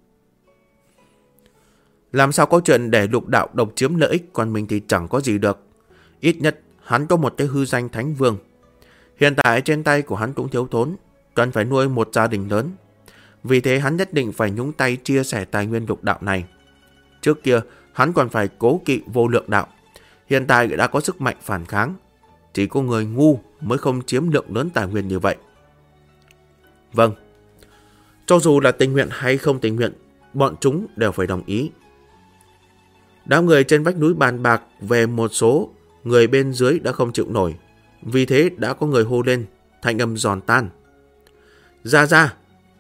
Làm sao có chuyện để lục đạo độc chiếm lợi ích, còn mình thì chẳng có gì được. Ít nhất hắn có một cái hư danh Thánh Vương. Hiện tại trên tay của hắn cũng thiếu thốn, cần phải nuôi một gia đình lớn. Vì thế hắn nhất định phải nhúng tay chia sẻ tài nguyên lục đạo này. Trước kia hắn còn phải cố kỵ vô lượng đạo. Hiện tại đã có sức mạnh phản kháng. Chỉ có người ngu mới không chiếm lượng lớn tài nguyên như vậy. Vâng. Cho dù là tình nguyện hay không tình nguyện, bọn chúng đều phải đồng ý. Đám người trên vách núi bàn bạc về một số người bên dưới đã không chịu nổi. Vì thế đã có người hô lên, thanh âm giòn tan. Ra!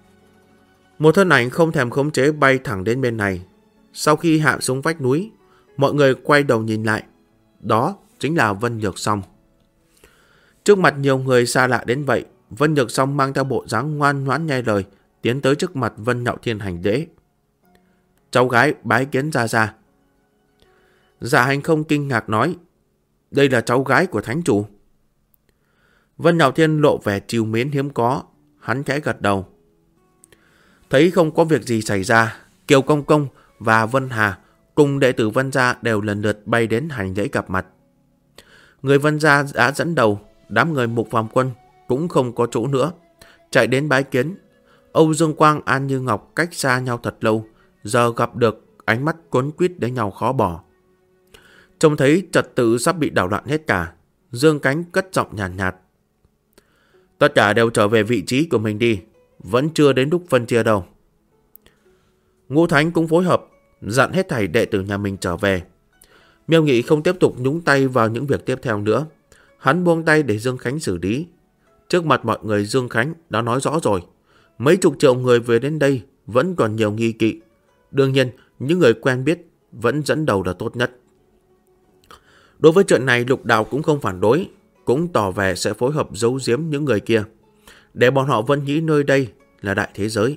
Một thân ảnh không thèm khống chế bay thẳng đến bên này. Sau khi hạ xuống vách núi, mọi người quay đầu nhìn lại. Đó chính là Vân Nhược Song. Trước mặt nhiều người xa lạ đến vậy, Vân Nhược Song mang theo bộ dáng ngoan ngoãn nghe lời, tiến tới trước mặt Vân Nhạo Thiên hành lễ. Cháu gái bái kiến Gia Gia. Dạ Hành không kinh ngạc nói, đây là cháu gái của thánh chủ. Vân Nhạo Thiên lộ vẻ trìu mến hiếm có, hắn khẽ gật đầu. Thấy không có việc gì xảy ra, Kiều Công Công và Vân Hà cùng đệ tử Vân Gia đều lần lượt bay đến hành lễ gặp mặt. Người Vân Gia đã dẫn đầu, đám người Mục Phàm Quân cũng không có chỗ nữa, chạy đến bái kiến. Âu Dương Quang, An Như Ngọc cách xa nhau thật lâu, giờ gặp được ánh mắt cuốn quýt đến nhau khó bỏ. Trông thấy trật tự sắp bị đảo loạn hết cả, Dương Cánh cất giọng nhàn nhạt. Tất cả đều trở về vị trí của mình đi, vẫn chưa đến lúc phân chia đâu. Ngũ Thánh cũng phối hợp, dặn hết thảy đệ tử nhà mình trở về. Miêu Nghị không tiếp tục nhúng tay vào những việc tiếp theo nữa. Hắn buông tay để Dương Khánh xử lý. Trước mặt mọi người Dương Khánh đã nói rõ rồi. Mấy chục triệu người về đến đây vẫn còn nhiều nghi kỵ. Đương nhiên, những người quen biết vẫn dẫn đầu là tốt nhất. Đối với chuyện này, Lục Đạo cũng không phản đối, cũng tỏ vẻ sẽ phối hợp giấu giếm những người kia, để bọn họ vẫn nghĩ nơi đây là đại thế giới.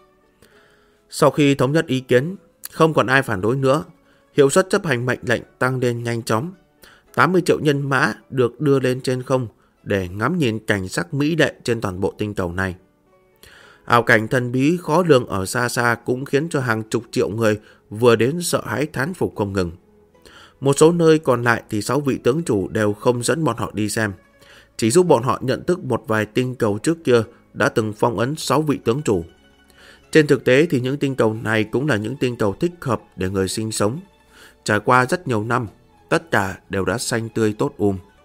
Sau khi thống nhất ý kiến, không còn ai phản đối nữa, hiệu suất chấp hành mệnh lệnh tăng lên nhanh chóng. 80 triệu nhân mã được đưa lên trên không để ngắm nhìn cảnh sắc mỹ lệ trên toàn bộ tinh cầu này. Ảo cảnh thần bí khó lường ở xa xa cũng khiến cho hàng chục triệu người vừa đến sợ hãi thán phục không ngừng. Một số nơi còn lại thì 6 vị tướng chủ đều không dẫn bọn họ đi xem, chỉ giúp bọn họ nhận thức một vài tinh cầu trước kia đã từng phong ấn 6 vị tướng chủ. Trên thực tế thì những tinh cầu này cũng là những tinh cầu thích hợp để người sinh sống. Trải qua rất nhiều năm, tất cả đều đã xanh tươi tốt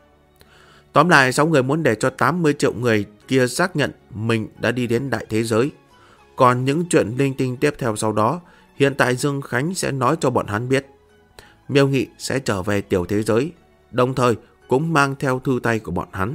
Tóm lại, 6 người muốn để cho 80 triệu người kia xác nhận mình đã đi đến đại thế giới. Còn những chuyện linh tinh tiếp theo sau đó, hiện tại Dương Khánh sẽ nói cho bọn hắn biết. Miêu Nghị sẽ trở về tiểu thế giới, đồng thời cũng mang theo thư tay của bọn hắn.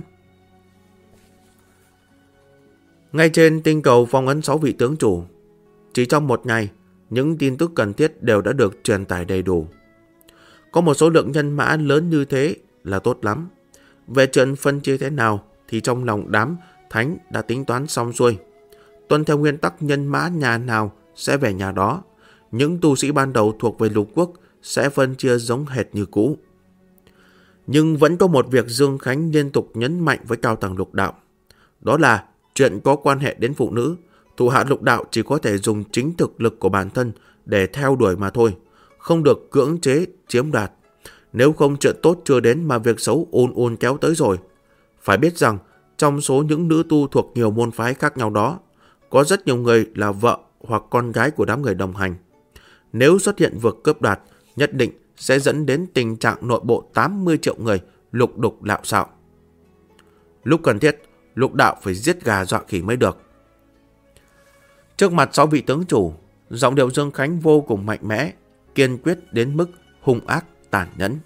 Ngay trên tinh cầu phong ấn 6 vị tướng chủ, chỉ trong một ngày, những tin tức cần thiết đều đã được truyền tải đầy đủ. Có một số lượng nhân mã lớn như thế là tốt lắm. Về chuyện phân chia thế nào thì trong lòng đám thánh đã tính toán xong xuôi. Tuân theo nguyên tắc nhân mã nhà nào sẽ về nhà đó. Những tu sĩ ban đầu thuộc về lục quốc sẽ phân chia giống hệt như cũ. Nhưng vẫn có một việc Dương Khánh liên tục nhấn mạnh với cao tầng lục đạo. Đó là chuyện có quan hệ đến phụ nữ. Thủ hạ lục đạo chỉ có thể dùng chính thực lực của bản thân để theo đuổi mà thôi, không được cưỡng chế chiếm đoạt. Nếu không, chuyện tốt chưa đến mà việc xấu ùn kéo tới rồi. Phải biết rằng trong số những nữ tu thuộc nhiều môn phái khác nhau đó, có rất nhiều người là vợ hoặc con gái của đám người đồng hành. Nếu xuất hiện việc cướp đoạt, nhất định sẽ dẫn đến tình trạng nội bộ 80 triệu người lục đục lạo xạo. Lúc cần thiết, lục đạo phải giết gà dọa khỉ mới được. Trước mặt 6 vị tướng chủ, giọng điệu Dương Khánh vô cùng mạnh mẽ, kiên quyết đến mức hung ác, tàn nhẫn.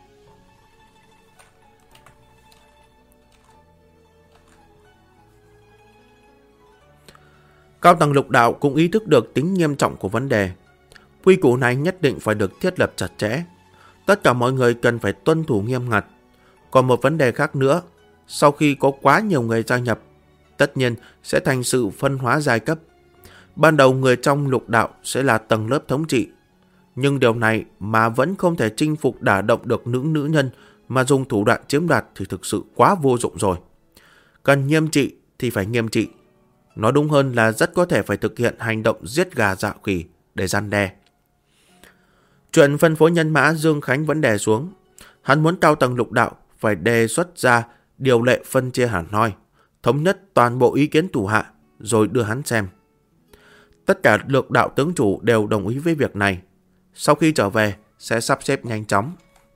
Cao tầng lục đạo cũng ý thức được tính nghiêm trọng của vấn đề. Quy củ này nhất định phải được thiết lập chặt chẽ. Tất cả mọi người cần phải tuân thủ nghiêm ngặt. Còn một vấn đề khác nữa, sau khi có quá nhiều người gia nhập, tất nhiên sẽ thành sự phân hóa giai cấp. Ban đầu người trong lục đạo sẽ là tầng lớp thống trị. Nhưng điều này mà vẫn không thể chinh phục đả động được những nữ nhân mà dùng thủ đoạn chiếm đoạt thì thực sự quá vô dụng rồi. Cần nghiêm trị thì phải nghiêm trị. Nói đúng hơn là rất có thể phải thực hiện hành động giết gà dọa khỉ để răn đe. Chuyện phân phối nhân mã Dương Khánh vẫn đè xuống. Hắn muốn cao tầng lục đạo phải đề xuất ra điều lệ phân chia hẳn hoi, thống nhất toàn bộ ý kiến thủ hạ, rồi đưa hắn xem. Tất cả lục đạo tướng chủ đều đồng ý với việc này. Sau khi trở về, sẽ sắp xếp nhanh chóng.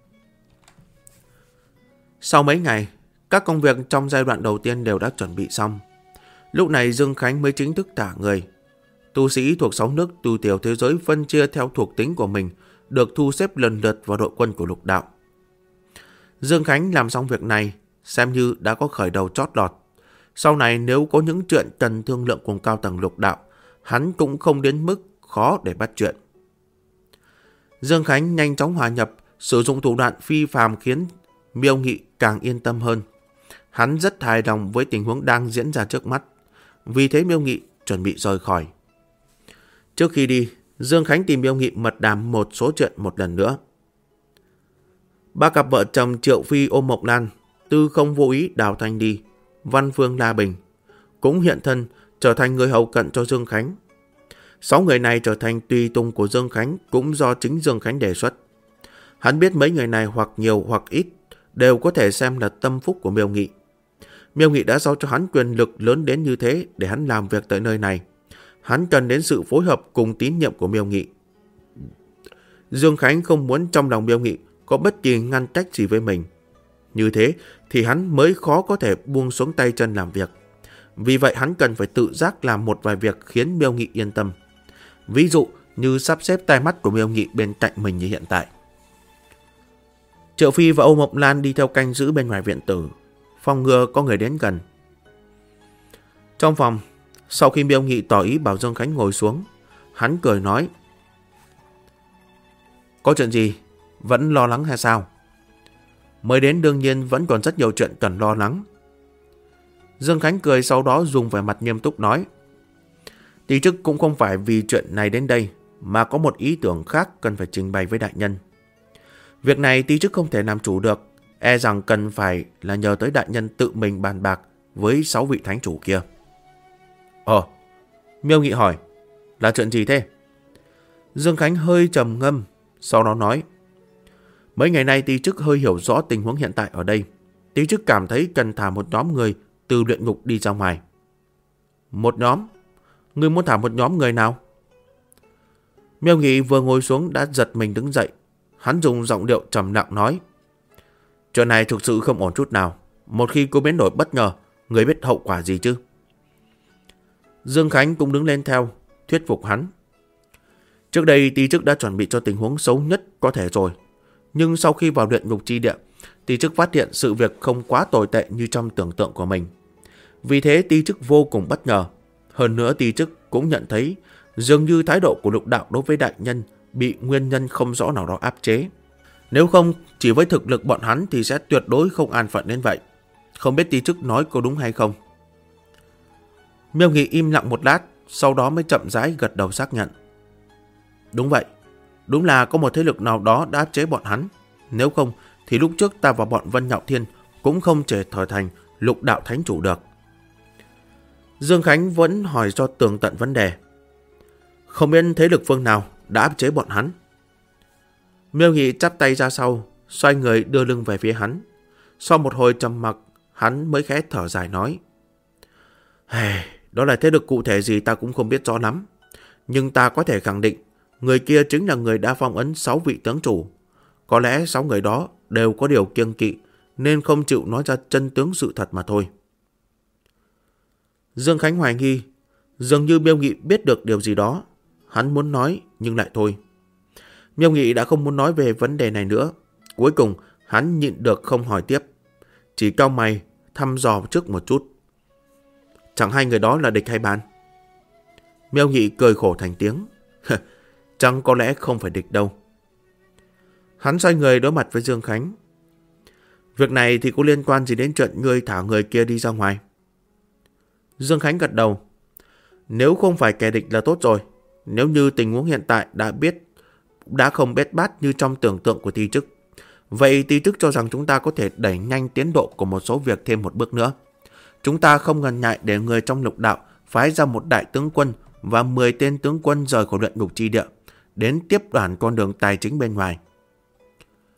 Sau mấy ngày, các công việc trong giai đoạn đầu tiên đều đã chuẩn bị xong. Lúc này Dương Khánh mới chính thức thả người. Tu sĩ thuộc 6 nước tu tiểu thế giới phân chia theo thuộc tính của mình, được thu xếp lần lượt vào đội quân của lục đạo. Dương Khánh làm xong việc này, xem như đã có khởi đầu chót lọt. Sau này nếu có những chuyện cần thương lượng cùng cao tầng lục đạo, hắn cũng không đến mức khó để bắt chuyện. Dương Khánh nhanh chóng hòa nhập, sử dụng thủ đoạn phi phàm khiến Miêu Nghị càng yên tâm hơn. Hắn rất hài lòng với tình huống đang diễn ra trước mắt. Vì thế Miêu Nghị chuẩn bị rời khỏi. Trước khi đi, Dương Khánh tìm Miêu Nghị mật đàm một số chuyện một lần nữa. Ba cặp vợ chồng Triệu Phi ôm Mộc Lan, Tư Không vô ý đào Thanh đi, Văn Phương La Bình cũng hiện thân trở thành người hầu cận cho Dương Khánh. 6 người này trở thành tùy tùng của Dương Khánh cũng do chính Dương Khánh đề xuất. Hắn biết mấy người này hoặc nhiều hoặc ít đều có thể xem là tâm phúc của Miêu Nghị. Miêu Nghị đã giao cho hắn quyền lực lớn đến như thế để hắn làm việc tại nơi này. Hắn cần đến sự phối hợp cùng tín nhiệm của Miêu Nghị. Dương Khánh không muốn trong lòng Miêu Nghị có bất kỳ ngăn trách gì với mình. Như thế thì hắn mới khó có thể buông xuống tay chân làm việc. Vì vậy hắn cần phải tự giác làm một vài việc khiến Miêu Nghị yên tâm. Ví dụ như sắp xếp tai mắt của Miêu Nghị bên cạnh mình như hiện tại. Triệu Phi và Âu Mộng Lan đi theo canh giữ bên ngoài viện tử, phòng ngừa có người đến gần. Trong phòng, sau khi Miêu Nghị tỏ ý bảo Dương Khánh ngồi xuống, hắn cười nói: Có chuyện gì? Vẫn lo lắng hay sao? Mới đến đương nhiên vẫn còn rất nhiều chuyện cần lo lắng. Dương Khánh cười, sau đó dùng vẻ mặt nghiêm túc nói: Tí chức cũng không phải vì chuyện này đến đây, mà có một ý tưởng khác cần phải trình bày với đại nhân. Việc này tí chức không thể làm chủ được, e rằng cần phải là nhờ tới đại nhân tự mình bàn bạc với 6 vị thánh chủ kia. Miêu Nghị hỏi: Là chuyện gì thế? Dương Khánh hơi trầm ngâm, sau đó nói: Mấy ngày nay tí chức hơi hiểu rõ tình huống hiện tại ở đây. Tí chức cảm thấy cần thả một nhóm người từ luyện ngục đi ra ngoài. Một nhóm? Ngươi muốn thả một nhóm người nào? Miêu Nghị vừa ngồi xuống đã giật mình đứng dậy. Hắn dùng giọng điệu trầm lặng nói: Chuyện này thực sự không ổn chút nào. Một khi có biến đổi bất ngờ, người biết hậu quả gì chứ? Dương Khánh cũng đứng lên theo, thuyết phục hắn. Trước đây tí chức đã chuẩn bị cho tình huống xấu nhất có thể rồi. Nhưng sau khi vào luyện ngục chi địa, tí chức phát hiện sự việc không quá tồi tệ như trong tưởng tượng của mình. Vì thế tí chức vô cùng bất ngờ. Hơn nữa tí chức cũng nhận thấy dường như thái độ của lục đạo đối với đại nhân bị nguyên nhân không rõ nào đó áp chế. Nếu không, chỉ với thực lực bọn hắn thì sẽ tuyệt đối không an phận đến vậy. Không biết tí chức nói có đúng hay không? Miêu Nghị im lặng một lát, sau đó mới chậm rãi gật đầu xác nhận. Đúng vậy, đúng là có một thế lực nào đó đã áp chế bọn hắn. Nếu không thì lúc trước ta và bọn Vân Nhạo Thiên cũng không thể trở thành lục đạo thánh chủ được. Dương Khánh vẫn hỏi cho tường tận vấn đề. Không biết thế lực phương nào đã áp chế bọn hắn? Miêu Nghị chắp tay ra sau, xoay người đưa lưng về phía hắn. Sau một hồi trầm mặc, hắn mới khẽ thở dài nói: Đó là thế lực cụ thể gì ta cũng không biết rõ lắm. Nhưng ta có thể khẳng định, người kia chính là người đã phong ấn 6 vị tướng chủ. Có lẽ 6 người đó đều có điều kiêng kỵ, nên không chịu nói ra chân tướng sự thật mà thôi. Dương Khánh hoài nghi, dường như Miêu Nghị biết được điều gì đó. Hắn muốn nói nhưng lại thôi. Miêu Nghị đã không muốn nói về vấn đề này nữa. Cuối cùng hắn nhịn được không hỏi tiếp, chỉ cau mày thăm dò trước một chút. Chẳng hai người đó là địch hay bạn? Miêu Nghị cười khổ thành tiếng. Chẳng có lẽ không phải địch đâu. Hắn xoay người đối mặt với Dương Khánh. Việc này thì có liên quan gì đến chuyện ngươi thả người kia đi ra ngoài? Dương Khánh gật đầu. Nếu không phải kẻ địch là tốt rồi. Nếu như tình huống hiện tại đã không bết bát như trong tưởng tượng của Ti Chức, vậy Ti Chức cho rằng chúng ta có thể đẩy nhanh tiến độ của một số việc thêm một bước nữa. Chúng ta không ngần ngại để người trong lục đạo phái ra một đại tướng quân và 10 tên tướng quân rời khỏi luyện ngục chi địa, đến tiếp đoàn con đường tài chính bên ngoài.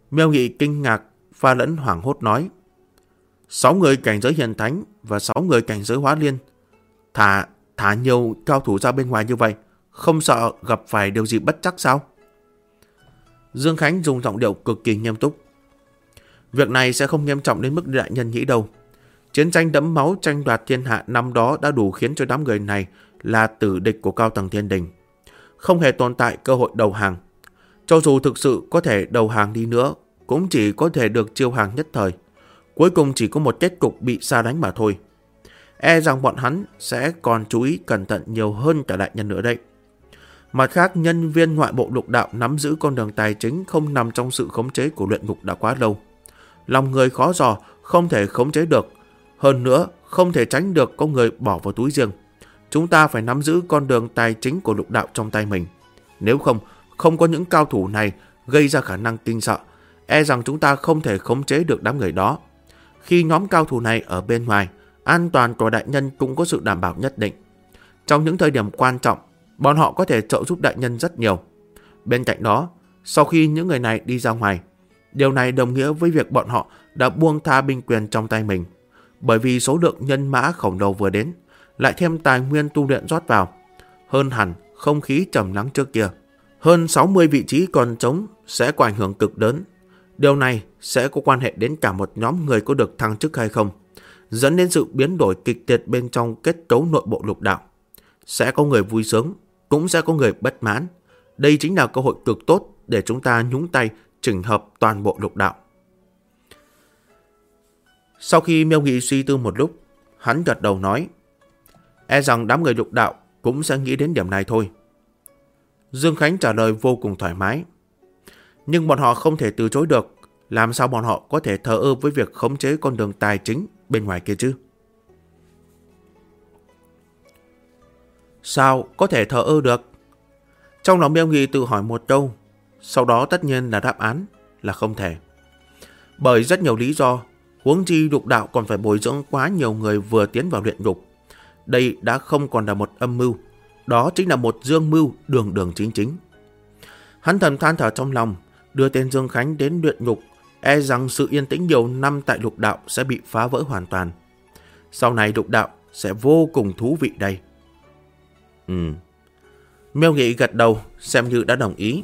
Miêu Nghị kinh ngạc pha lẫn hoảng hốt nói: 6 người cảnh giới hiền thánh và 6 người cảnh giới hóa liên. Thả nhiều cao thủ ra bên ngoài như vậy, không sợ gặp phải điều gì bất trắc sao? Dương Khánh dùng giọng điệu cực kỳ nghiêm túc. Việc này sẽ không nghiêm trọng đến mức đại nhân nghĩ đâu. Chiến tranh đẫm máu tranh đoạt thiên hạ năm đó đã đủ khiến cho đám người này là tử địch của cao tầng thiên đình. Không hề tồn tại cơ hội đầu hàng. Cho dù thực sự có thể đầu hàng đi nữa, cũng chỉ có thể được chiêu hàng nhất thời. Cuối cùng chỉ có một kết cục bị sa đánh mà thôi. E rằng bọn hắn sẽ còn chú ý cẩn thận nhiều hơn cả đại nhân nữa đấy. Mặt khác, nhân viên ngoại bộ lục đạo nắm giữ con đường tài chính không nằm trong sự khống chế của luyện ngục đã quá lâu. Lòng người khó dò, không thể khống chế được. Hơn nữa, không thể tránh được có người bỏ vào túi riêng. Chúng ta phải nắm giữ con đường tài chính của lục đạo trong tay mình. Nếu không có những cao thủ này gây ra khả năng kinh sợ, e rằng chúng ta không thể khống chế được đám người đó. Khi nhóm cao thủ này ở bên ngoài, an toàn của đại nhân cũng có sự đảm bảo nhất định. Trong những thời điểm quan trọng, bọn họ có thể trợ giúp đại nhân rất nhiều. Bên cạnh đó, sau khi những người này đi ra ngoài, điều này đồng nghĩa với việc bọn họ đã buông tha binh quyền trong tay mình. Bởi vì số lượng nhân mã khổng lồ vừa đến, lại thêm tài nguyên tu luyện rót vào, hơn hẳn không khí trầm lắng trước kia. Hơn 60 vị trí còn trống sẽ có ảnh hưởng cực lớn. Điều này sẽ có quan hệ đến cả một nhóm người có được thăng chức hay không, dẫn đến sự biến đổi kịch liệt bên trong kết cấu nội bộ lục đạo. Sẽ có người vui sướng, cũng sẽ có người bất mãn. Đây chính là cơ hội cực tốt để chúng ta nhúng tay chỉnh hợp toàn bộ lục đạo. Sau khi Miêu Nghị suy tư một lúc, hắn gật đầu nói: e rằng đám người lục đạo cũng sẽ nghĩ đến điểm này thôi. Dương Khánh trả lời vô cùng thoải mái. Nhưng bọn họ không thể từ chối được. Làm sao bọn họ có thể thờ ơ với việc khống chế con đường tài chính bên ngoài kia chứ? Sao có thể thờ ơ được? Trong lòng Miêu Nghị tự hỏi một câu, sau đó tất nhiên là đáp án là không thể. Bởi rất nhiều lý do, huống chi lục đạo còn phải bồi dưỡng quá nhiều người vừa tiến vào luyện ngục. Đây đã không còn là một âm mưu, đó chính là một dương mưu đường đường chính chính. Hắn thầm than thở trong lòng, đưa tên Dương Khánh đến luyện ngục, e rằng sự yên tĩnh nhiều năm tại lục đạo sẽ bị phá vỡ hoàn toàn. Sau này lục đạo sẽ vô cùng thú vị đây. Miêu Nghị gật đầu, xem như đã đồng ý.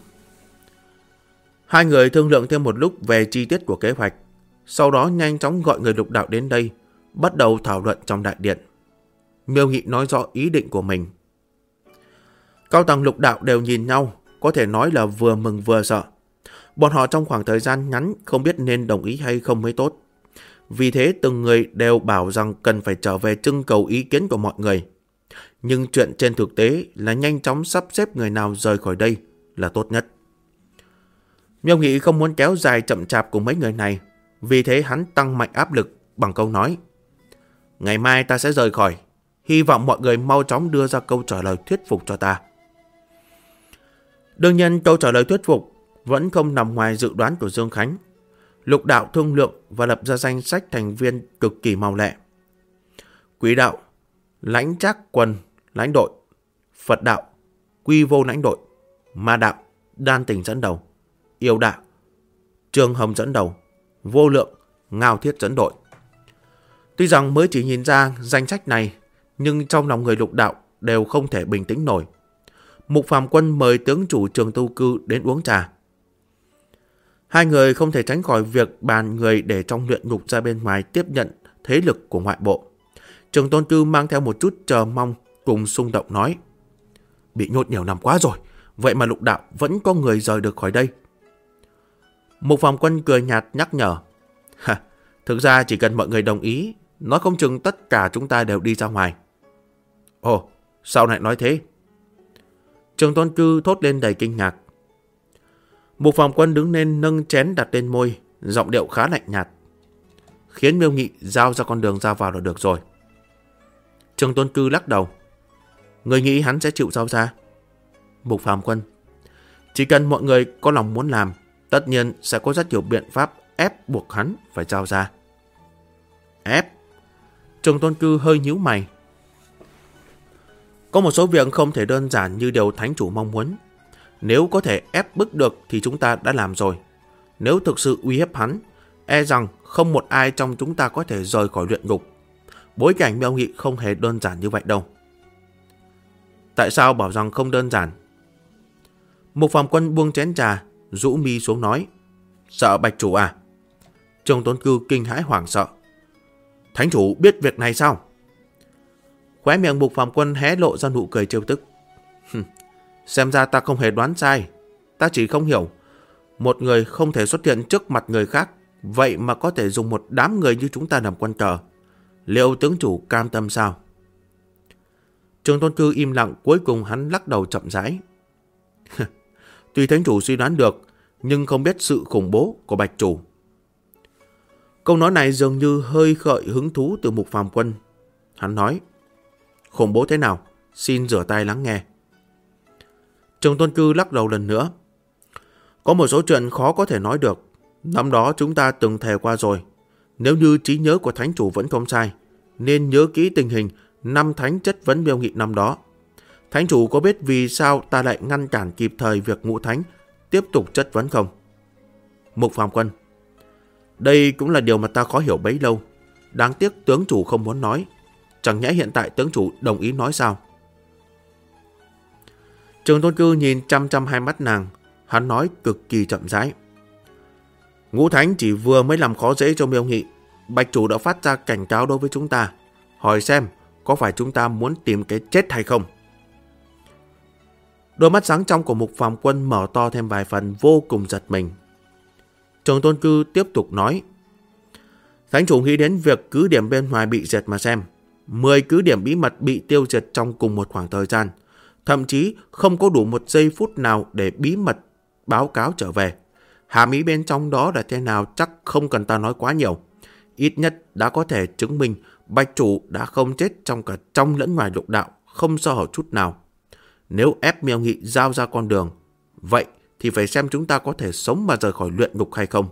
Hai người thương lượng thêm một lúc về chi tiết của kế hoạch, sau đó nhanh chóng gọi người lục đạo đến đây, bắt đầu thảo luận trong đại điện. Miêu Nghị nói rõ ý định của mình. Cao tầng lục đạo đều nhìn nhau, có thể nói là vừa mừng vừa sợ. Bọn họ trong khoảng thời gian ngắn không biết nên đồng ý hay không mới tốt. Vì thế từng người đều bảo rằng cần phải trở về trưng cầu ý kiến của mọi người. Nhưng chuyện trên thực tế là nhanh chóng sắp xếp người nào rời khỏi đây là tốt nhất. Miêu Nghị không muốn kéo dài chậm chạp cùng mấy người này, vì thế hắn tăng mạnh áp lực bằng câu nói: ngày mai ta sẽ rời khỏi, hy vọng mọi người mau chóng đưa ra câu trả lời thuyết phục cho ta. Đương nhiên câu trả lời thuyết phục vẫn không nằm ngoài dự đoán của Dương Khánh. Lục đạo thương lượng và lập ra danh sách thành viên cực kỳ mau lẹ. Quý đạo, Lãnh Trác Quân lãnh đội, Phật đạo, Quy Vô lãnh đội, Ma đạo, Đan Tình dẫn đầu, Yêu đạo, Trường Hồng dẫn đầu, Vô Lượng, Ngao Thiết dẫn đội. Tuy rằng mới chỉ nhìn ra danh sách này, nhưng trong lòng người lục đạo đều không thể bình tĩnh nổi. Mục Phàm Quân mời tướng chủ Trường Tu Cư đến uống trà. Hai người không thể tránh khỏi việc bàn người để trong luyện ngục ra bên ngoài tiếp nhận thế lực của ngoại bộ. Trường Tôn Cư mang theo một chút chờ mong cùng xung động nói: bị nhốt nhiều năm quá rồi, vậy mà lục đạo vẫn có người rời được khỏi đây. Mục Phàm Quân cười nhạt nhắc nhở: thực ra chỉ cần mọi người đồng ý, nói không chừng tất cả chúng ta đều đi ra ngoài. Ồ, sao lại nói thế? Trường Tôn Cư thốt lên đầy kinh ngạc. Mục Phàm Quân đứng lên nâng chén đặt lên môi, giọng điệu khá lạnh nhạt: khiến Miêu Nghị giao ra con đường ra vào là được rồi. Trường Tôn Cư lắc đầu: người nghĩ hắn sẽ chịu giao ra? Mục Phàm Quân: chỉ cần mọi người có lòng muốn làm, tất nhiên sẽ có rất nhiều biện pháp ép buộc hắn phải giao ra. Ép? Trường Tôn Cư hơi nhíu mày. Có một số việc không thể đơn giản như điều thánh chủ mong muốn. Nếu có thể ép bức được thì chúng ta đã làm rồi. Nếu thực sự uy hiếp hắn, e rằng không một ai trong chúng ta có thể rời khỏi luyện ngục. Bối cảnh Miêu Nghị không hề đơn giản như vậy đâu. Tại sao bảo rằng không đơn giản? Mục Phàm Quân buông chén trà, rũ mi xuống nói. Sợ Bạch Chủ à? Trường Tôn Cư kinh hãi hoảng sợ. Thánh chủ biết việc này sao? Khóe miệng Mục Phàm Quân hé lộ ra nụ cười trêu tức. Xem ra ta không hề đoán sai. Ta chỉ không hiểu, một người không thể xuất hiện trước mặt người khác, vậy mà có thể dùng một đám người như chúng ta làm quân cờ. Liệu tướng chủ cam tâm sao? Trường Tôn Cư im lặng, cuối cùng hắn lắc đầu chậm rãi. Tuy thánh chủ suy đoán được, nhưng không biết sự khủng bố của Bạch Chủ. Câu nói này dường như hơi gợi hứng thú từ Mục Phàm Quân. Hắn nói, khủng bố thế nào? Xin rửa tay lắng nghe. Trường Tôn Cư lắc đầu lần nữa. Có một số chuyện khó có thể nói được. Năm đó chúng ta từng thề qua rồi. Nếu như trí nhớ của thánh chủ vẫn không sai, nên nhớ kỹ tình hình năm thánh chất vấn Miêu Nghị năm đó. Thánh chủ có biết vì sao ta lại ngăn cản kịp thời việc ngũ thánh tiếp tục chất vấn không? Mục Phàm Quân, đây cũng là điều mà ta khó hiểu bấy lâu. Đáng tiếc tướng chủ không muốn nói. Chẳng nhẽ hiện tại tướng chủ đồng ý nói sao? Trường Tôn Cư nhìn chăm chăm hai mắt nàng. Hắn nói cực kỳ chậm rãi. Ngũ thánh chỉ vừa mới làm khó dễ cho Miêu Nghị. Bạch Chủ đã phát ra cảnh cáo đối với chúng ta. Hỏi xem có phải chúng ta muốn tìm cái chết hay không? Đôi mắt sáng trong của Mục Phàm Quân mở to thêm vài phần, vô cùng giật mình. Trường Tôn Cư tiếp tục nói. Thánh chủ nghĩ đến việc cứ điểm bên ngoài bị diệt mà xem. 10 cứ điểm bí mật bị tiêu diệt trong cùng một khoảng thời gian. Thậm chí không có đủ một giây phút nào để bí mật báo cáo trở về. Hàm ý bên trong đó là thế nào chắc không cần ta nói quá nhiều. Ít nhất đã có thể chứng minh Bạch Chủ đã không chết trong cả trong lẫn ngoài lục đạo, không sơ hở chút nào. Nếu ép Miêu Nghị giao ra con đường, vậy thì phải xem chúng ta có thể sống mà rời khỏi luyện ngục hay không.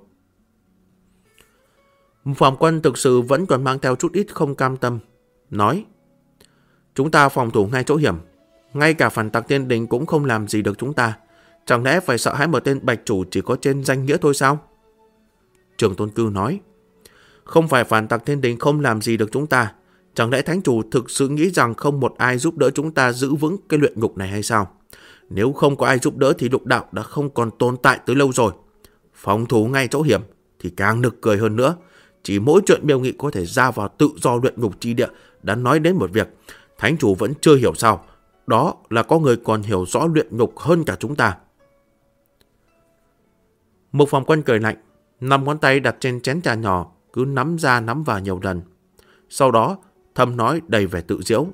Phàm Quân thực sự vẫn còn mang theo chút ít không cam tâm. Nói, chúng ta phòng thủ ngay chỗ hiểm. Ngay cả phản tặc Thiên Đình cũng không làm gì được chúng ta. Chẳng lẽ phải sợ hãi một tên Bạch Chủ chỉ có trên danh nghĩa thôi sao? Trường Tôn Cư nói, không phải phản tặc Thiên Đình không làm gì được chúng ta. Chẳng lẽ thánh chủ thực sự nghĩ rằng không một ai giúp đỡ chúng ta giữ vững cái luyện ngục này hay sao? Nếu không có ai giúp đỡ thì lục đạo đã không còn tồn tại tới lâu rồi. Phòng thủ ngay chỗ hiểm thì càng nực cười hơn nữa. Chỉ mỗi chuyện Miêu Nghị có thể ra vào tự do luyện ngục chi địa đã nói đến một việc. Thánh chủ vẫn chưa hiểu sao. Đó là có người còn hiểu rõ luyện ngục hơn cả chúng ta. Mục Phàm Quân cười lạnh, 5 ngón tay đặt trên chén trà nhỏ, cứ nắm ra nắm vào nhiều lần. Sau đó thầm nói đầy vẻ tự giễu.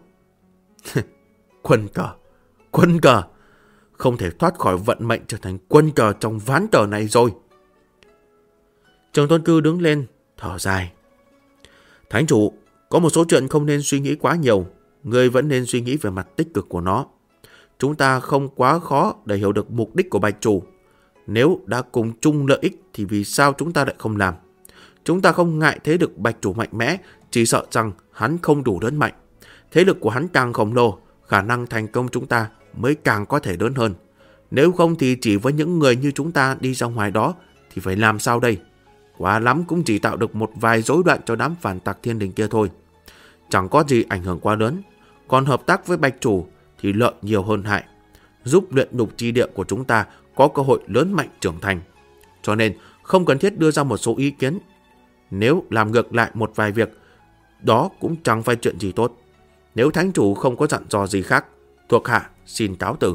Quân cờ, không thể thoát khỏi vận mệnh trở thành quân cờ trong ván cờ này rồi. Trường Tôn Cư đứng lên, thở dài. Thánh chủ, có một số chuyện không nên suy nghĩ quá nhiều. Ngươi vẫn nên suy nghĩ về mặt tích cực của nó. Chúng ta không quá khó để hiểu được mục đích của Bạch Chủ. Nếu đã cùng chung lợi ích thì vì sao chúng ta lại không làm? Chúng ta không ngại thế lực Bạch Chủ mạnh mẽ, chỉ sợ rằng hắn không đủ lớn mạnh. Thế lực của hắn càng khổng lồ, khả năng thành công chúng ta mới càng có thể lớn hơn. Nếu không thì chỉ với những người như chúng ta đi ra ngoài đó thì phải làm sao đây? Quá lắm cũng chỉ tạo được một vài rối loạn cho đám phản tặc Thiên Đình kia thôi. Chẳng có gì ảnh hưởng quá lớn. Còn hợp tác với Bạch Chủ thì lợi nhiều hơn hại. Giúp luyện ngục chi địa của chúng ta có cơ hội lớn mạnh trưởng thành. Cho nên không cần thiết đưa ra một số ý kiến. Nếu làm ngược lại một vài việc, đó cũng chẳng phải chuyện gì tốt. Nếu thánh chủ không có dặn dò gì khác, thuộc hạ xin cáo từ.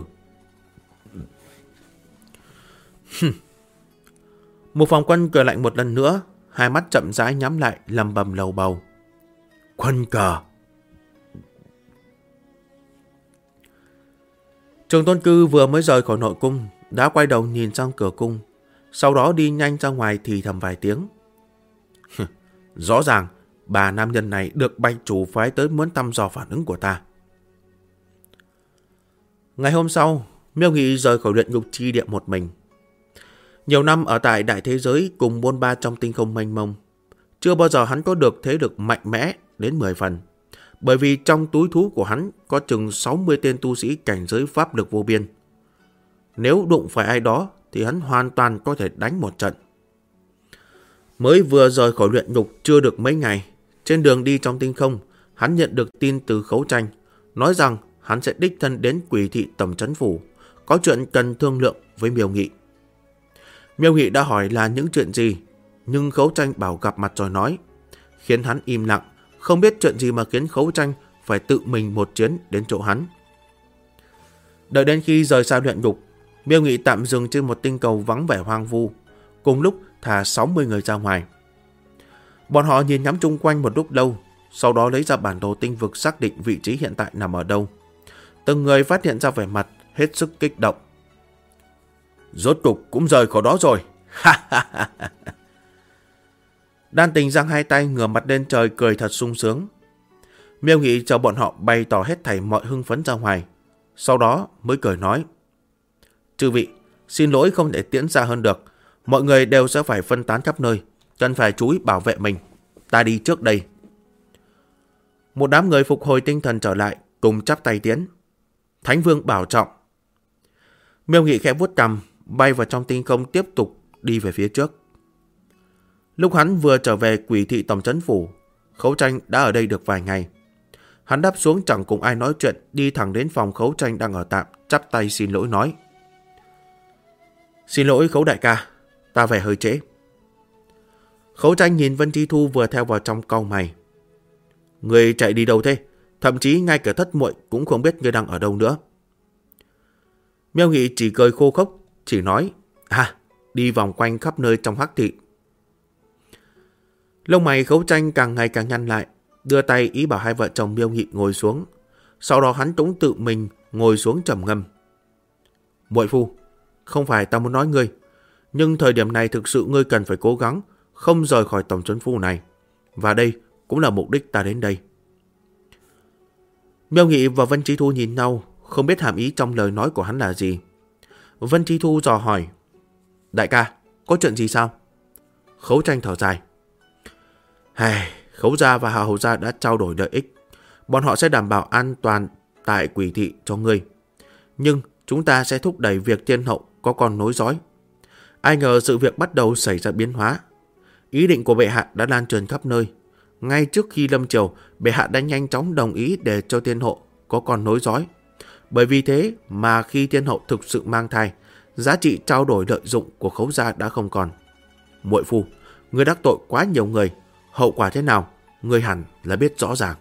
Một Phàm Quân cười lạnh một lần nữa, hai mắt chậm rãi nhắm lại, lầm bầm lầu bầu. Quân cờ. Trường Tôn Cư vừa mới rời khỏi nội cung, đã quay đầu nhìn sang cửa cung, sau đó đi nhanh ra ngoài thì thầm vài tiếng. Rõ ràng, bà nam nhân này được Bạch Chủ phái tới muốn thăm dò phản ứng của ta. Ngày hôm sau, Miêu Nghị rời khỏi luyện ngục chi địa một mình. Nhiều năm ở tại đại thế giới cùng bôn ba trong tinh không mênh mông, chưa bao giờ hắn có được thế lực mạnh mẽ đến 10 phần. Bởi vì trong túi thú của hắn có chừng 60 tên tu sĩ cảnh giới pháp lực vô biên. Nếu đụng phải ai đó thì hắn hoàn toàn có thể đánh một trận. Mới vừa rời khỏi luyện ngục chưa được mấy ngày, trên đường đi trong tinh không, hắn nhận được tin từ Khấu Tranh, nói rằng hắn sẽ đích thân đến Quỷ thị Tẩm Trấn Phủ, có chuyện cần thương lượng với Miêu Nghị. Miêu Nghị đã hỏi là những chuyện gì, nhưng Khấu Tranh bảo gặp mặt rồi nói, khiến hắn im lặng, không biết chuyện gì mà khiến Khấu Tranh phải tự mình một chuyến đến chỗ hắn. Đợi đến khi rời xa luyện ngục, Miêu Nghị tạm dừng trên một tinh cầu vắng vẻ hoang vu, cùng lúc thả 60 người ra ngoài. Bọn họ nhìn ngắm chung quanh một lúc lâu, sau đó lấy ra bản đồ tinh vực xác định vị trí hiện tại nằm ở đâu. Từng người phát hiện ra vẻ mặt hết sức kích động. Rốt cục cũng rời khỏi đó rồi. Đan Tình giang hai tay ngửa mặt lên trời cười thật sung sướng. Miêu Nghị cho bọn họ bày tỏ hết thảy mọi hưng phấn ra ngoài, sau đó mới cười nói, chư vị, xin lỗi không thể tiến xa hơn được. Mọi người đều sẽ phải phân tán khắp nơi, cần phải chú ý bảo vệ mình. Ta đi trước đây. Một đám người phục hồi tinh thần trở lại, cùng chắp tay tiến. Thánh Vương bảo trọng. Miêu Nghị khẽ vuốt cằm, bay vào trong tinh không tiếp tục đi về phía trước. Lúc hắn vừa trở về Quỷ thị Tẩm Trấn Phủ, Khấu Tranh đã ở đây được vài ngày. Hắn đáp xuống chẳng cùng ai nói chuyện, đi thẳng đến phòng Khấu Tranh đang ở tạm, chắp tay xin lỗi nói, xin lỗi Khấu đại ca, ta về hơi trễ. Khấu Tranh nhìn Vân Chi Thu vừa theo vào trong cau mày. Người chạy đi đâu thế? Thậm chí ngay cả thất muội cũng không biết ngươi đang ở đâu nữa. Miêu Nghị chỉ cười khô khốc, chỉ nói, đi vòng quanh khắp nơi trong Hắc thị. Lông mày Khấu Tranh càng ngày càng nhăn lại, đưa tay ý bảo hai vợ chồng Miêu Nghị ngồi xuống. Sau đó hắn cũng tự mình ngồi xuống trầm ngâm. Muội phu, không phải ta muốn nói ngươi, nhưng thời điểm này thực sự ngươi cần phải cố gắng không rời khỏi Tẩm Trấn Phủ này. Và đây cũng là mục đích ta đến đây. Miêu Nghị và Vân Chi Thu nhìn nhau, không biết hàm ý trong lời nói của hắn là gì. Vân Chi Thu dò hỏi, đại ca, có chuyện gì sao? Khấu Tranh thở dài. Khấu gia và Hà Hầu gia đã trao đổi lợi ích. Bọn họ sẽ đảm bảo an toàn tại Quỷ thị cho ngươi. Nhưng chúng ta sẽ thúc đẩy việc thiên hậu có con nối dõi. Ai ngờ sự việc bắt đầu xảy ra biến hóa. Ý định của bệ hạ đã lan truyền khắp nơi. Ngay trước khi lâm triều, bệ hạ đã nhanh chóng đồng ý để cho thiên hậu có con nối dõi. Bởi vì thế mà khi thiên hậu thực sự mang thai, giá trị trao đổi lợi dụng của Khấu gia đã không còn. Muội phu, ngươi đắc tội quá nhiều người, hậu quả thế nào, ngươi hẳn là biết rõ ràng.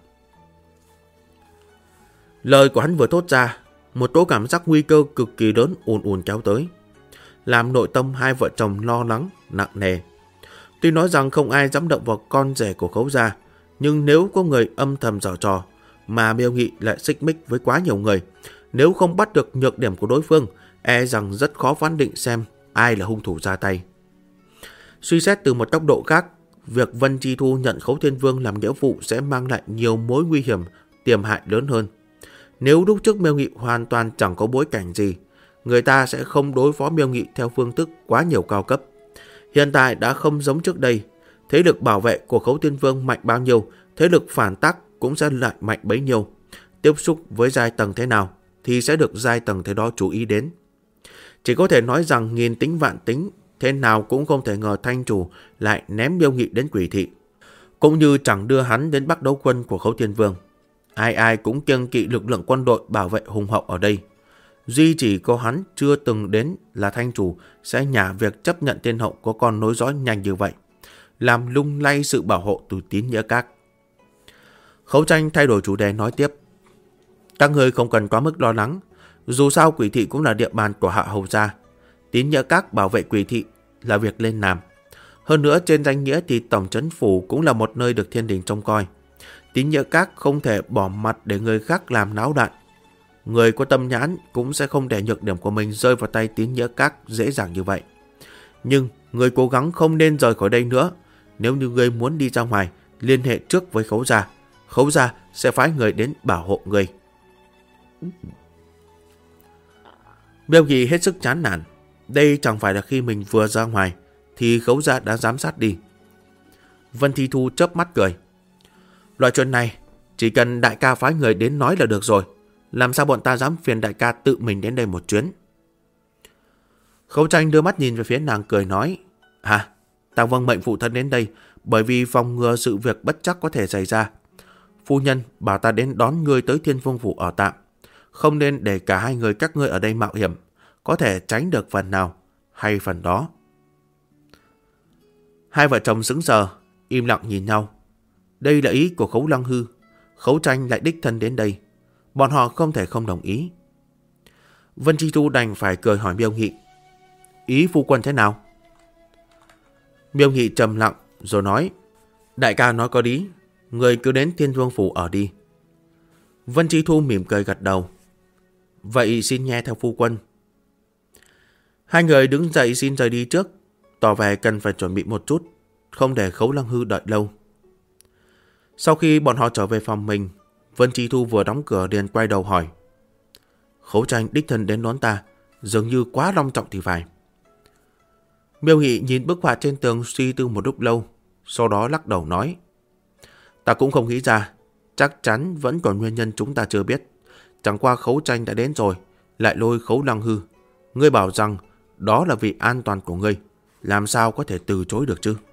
Lời của hắn vừa thốt ra, một tố cảm giác nguy cơ cực kỳ lớn ùn ùn kéo tới, làm nội tâm hai vợ chồng lo lắng, nặng nề. Tuy nói rằng không ai dám động vào con rể của Khấu gia, nhưng nếu có người âm thầm giở trò, mà Miêu Nghị lại xích mích với quá nhiều người, nếu không bắt được nhược điểm của đối phương, e rằng rất khó phán định xem ai là hung thủ ra tay. Suy xét từ một góc độ khác, việc Vân Chi Thu nhận Khấu Thiên Vương làm nghĩa vụ sẽ mang lại nhiều mối nguy hiểm, tiềm hại lớn hơn. Nếu lúc trước Miêu Nghị hoàn toàn chẳng có bối cảnh gì, người ta sẽ không đối phó Miêu Nghị theo phương thức quá nhiều cao cấp. Hiện tại đã không giống trước đây, thế lực bảo vệ của Khấu Thiên Vương mạnh bao nhiêu, thế lực phản tác cũng sẽ lại mạnh bấy nhiêu. Tiếp xúc với giai tầng thế nào thì sẽ được giai tầng thế đó chú ý đến. Chỉ có thể nói rằng nghìn tính vạn tính, thế nào cũng không thể ngờ thanh chủ lại ném Miêu Nghị đến Quỷ thị, cũng như chẳng đưa hắn đến Bắc Đấu Quân của Khấu Thiên Vương. Ai ai cũng kiêng kỵ lực lượng quân đội bảo vệ hùng hậu ở đây. Duy chỉ có hắn chưa từng đến là thanh chủ sẽ nhả việc chấp nhận thiên hậu có con nối dõi nhanh như vậy, làm lung lay sự bảo hộ từ Tín Nghĩa Các. Khấu Tranh thay đổi chủ đề nói tiếp, các người không cần quá mức lo lắng, dù sao Quỷ thị cũng là địa bàn của Hạ Hầu gia. Tín Nghĩa Các bảo vệ Quỷ thị là việc lên làm. Hơn nữa trên danh nghĩa thì Tổng Trấn Phủ cũng là một nơi được thiên đình trông coi. Tín Nghĩa Các không thể bỏ mặt để người khác làm náo loạn. Người có tâm nhãn cũng sẽ không để nhược điểm của mình rơi vào tay Tín Nghĩa Các dễ dàng như vậy. Nhưng người cố gắng không nên rời khỏi đây nữa. Nếu như người muốn đi ra ngoài, liên hệ trước với Khấu gia. Khấu gia sẽ phái người đến bảo hộ người. Miêu Nghị hết sức chán nản. Đây chẳng phải là khi mình vừa ra ngoài thì Khấu gia đã giám sát đi. Vân Thi Thu chớp mắt cười. Loại chuyện này chỉ cần đại ca phái người đến nói là được rồi. Làm sao bọn ta dám phiền đại ca tự mình đến đây một chuyến? Khấu Tranh đưa mắt nhìn về phía nàng cười nói, Ta vâng mệnh phụ thân đến đây bởi vì phòng ngừa sự việc bất trắc có thể xảy ra. Phu nhân bảo ta đến đón ngươi tới Thiên Vương Phủ ở tạm. Không nên để cả hai người các ngươi ở đây mạo hiểm. Có thể tránh được phần nào hay phần đó. Hai vợ chồng sững sờ, im lặng nhìn nhau. Đây là ý của Khấu Lăng Hư. Khấu Tranh lại đích thân đến đây. Bọn họ không thể không đồng ý. Vân Chi Thu đành phải cười hỏi Miêu Nghị. Ý phu quân thế nào? Miêu Nghị trầm lặng rồi nói. Đại ca nói có lý. Người cứ đến Thiên Vương Phủ ở đi. Vân Chi Thu mỉm cười gật đầu. Vậy xin nghe theo phu quân. Hai người đứng dậy xin rời đi trước, tỏ vẻ cần phải chuẩn bị một chút, không để Khấu Lăng Hư đợi lâu. Sau khi bọn họ trở về phòng mình, Vân Chi Thu vừa đóng cửa liền quay đầu hỏi. Khấu Tranh đích thân đến đón ta, dường như quá long trọng thì phải. Miêu Nghị nhìn bức họa trên tường suy tư một lúc lâu, sau đó lắc đầu nói. Ta cũng không nghĩ ra, chắc chắn vẫn còn nguyên nhân chúng ta chưa biết. Chẳng qua Khấu Tranh đã đến rồi, lại lôi Khấu Lăng Hư. Ngươi bảo rằng đó là vì an toàn của ngươi, làm sao có thể từ chối được chứ?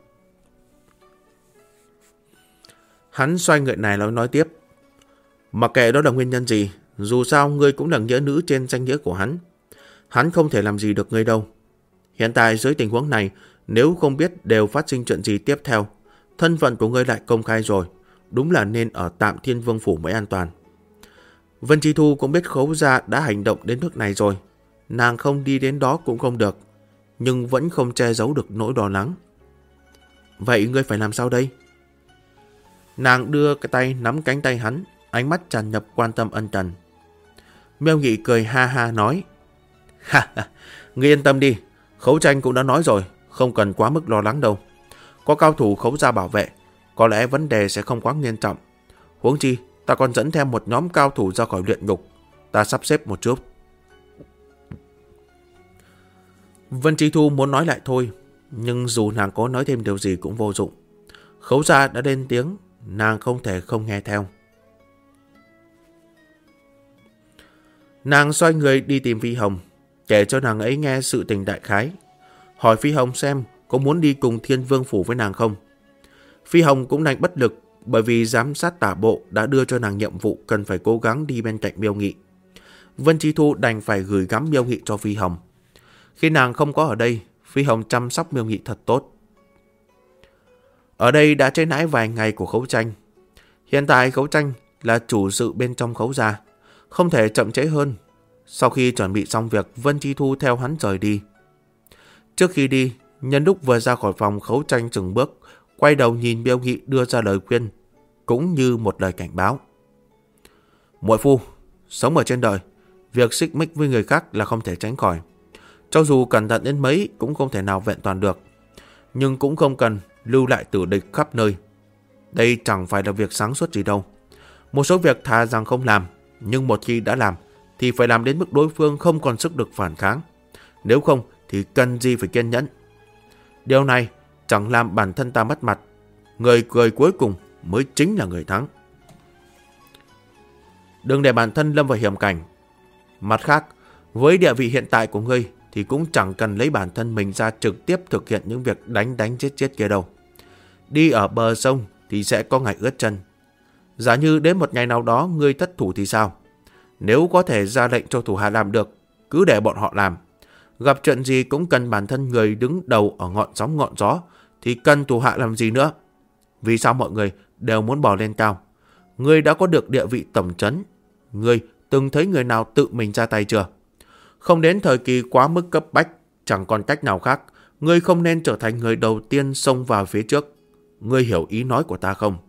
Hắn xoay người này nói tiếp. Mặc kệ đó là nguyên nhân gì, dù sao ngươi cũng là nghĩa nữ trên danh nghĩa của hắn. Hắn không thể làm gì được ngươi đâu. Hiện tại dưới tình huống này, nếu không biết đều phát sinh chuyện gì tiếp theo, thân phận của ngươi lại công khai rồi, đúng là nên ở tạm Thiên Vương Phủ mới an toàn. Vân Chi Thu cũng biết Khấu gia đã hành động đến nước này rồi. Nàng không đi đến đó cũng không được, nhưng vẫn không che giấu được nỗi lo lắng. Vậy ngươi phải làm sao đây? Nàng đưa cái tay nắm cánh tay hắn, ánh mắt tràn ngập quan tâm ân cần. Miêu Nghị cười ha ha nói. Ha ha, ngươi yên tâm đi, Khấu Tranh cũng đã nói rồi, không cần quá mức lo lắng đâu. Có cao thủ Khấu gia bảo vệ, có lẽ vấn đề sẽ không quá nghiêm trọng. Huống chi, ta còn dẫn thêm một nhóm cao thủ ra khỏi luyện ngục, ta sắp xếp một chút. Vân Chi Thu muốn nói lại thôi, nhưng dù nàng có nói thêm điều gì cũng vô dụng. Khấu gia đã lên tiếng, nàng không thể không nghe theo. Nàng xoay người đi tìm Phi Hồng, kể cho nàng ấy nghe sự tình đại khái. Hỏi Phi Hồng xem có muốn đi cùng Thiên Vương Phủ với nàng không. Phi Hồng cũng đành bất lực, bởi vì giám sát tả bộ đã đưa cho nàng nhiệm vụ cần phải cố gắng đi bên cạnh Miêu Nghị. Vân Chi Thu đành phải gửi gắm Miêu Nghị cho Phi Hồng. Khi nàng không có ở đây, Phi Hồng chăm sóc Miêu Nghị thật tốt. Ở đây đã trễ nải vài ngày của Khấu Tranh. Hiện tại Khấu Tranh là chủ sự bên trong Khấu gia, không thể chậm trễ hơn. Sau khi chuẩn bị xong việc, Vân Chi Thu theo hắn rời đi. Trước khi đi, nhân lúc vừa ra khỏi phòng, Khấu Tranh dừng bước, quay đầu nhìn Miêu Nghị đưa ra lời khuyên, cũng như một lời cảnh báo. Muội phu, sống ở trên đời, việc xích mích với người khác là không thể tránh khỏi. Cho dù cẩn thận đến mấy cũng không thể nào vẹn toàn được. Nhưng cũng không cần lưu lại tử địch khắp nơi. Đây chẳng phải là việc sáng suốt gì đâu. Một số việc thà rằng không làm, nhưng một khi đã làm thì phải làm đến mức đối phương không còn sức lực phản kháng. Nếu không thì cần gì phải kiên nhẫn. Điều này chẳng làm bản thân ta mất mặt. Người cười cuối cùng mới chính là người thắng. Đừng để bản thân lâm vào hiểm cảnh. Mặt khác, với địa vị hiện tại của ngươi thì cũng chẳng cần lấy bản thân mình ra trực tiếp thực hiện những việc đánh chết kia đâu. Đi ở bờ sông thì sẽ có ngày ướt chân. Giả như đến một ngày nào đó ngươi thất thủ thì sao? Nếu có thể ra lệnh cho thủ hạ làm được, cứ để bọn họ làm. Gặp chuyện gì cũng cần bản thân người đứng đầu ở ngọn sóng ngọn gió, thì cần thủ hạ làm gì nữa? Vì sao mọi người đều muốn bò lên cao? Ngươi đã có được địa vị tổng trấn. Ngươi từng thấy người nào tự mình ra tay chưa? Không đến thời kỳ quá mức cấp bách, chẳng còn cách nào khác. Ngươi không nên trở thành người đầu tiên xông vào phía trước. Ngươi hiểu ý nói của ta không?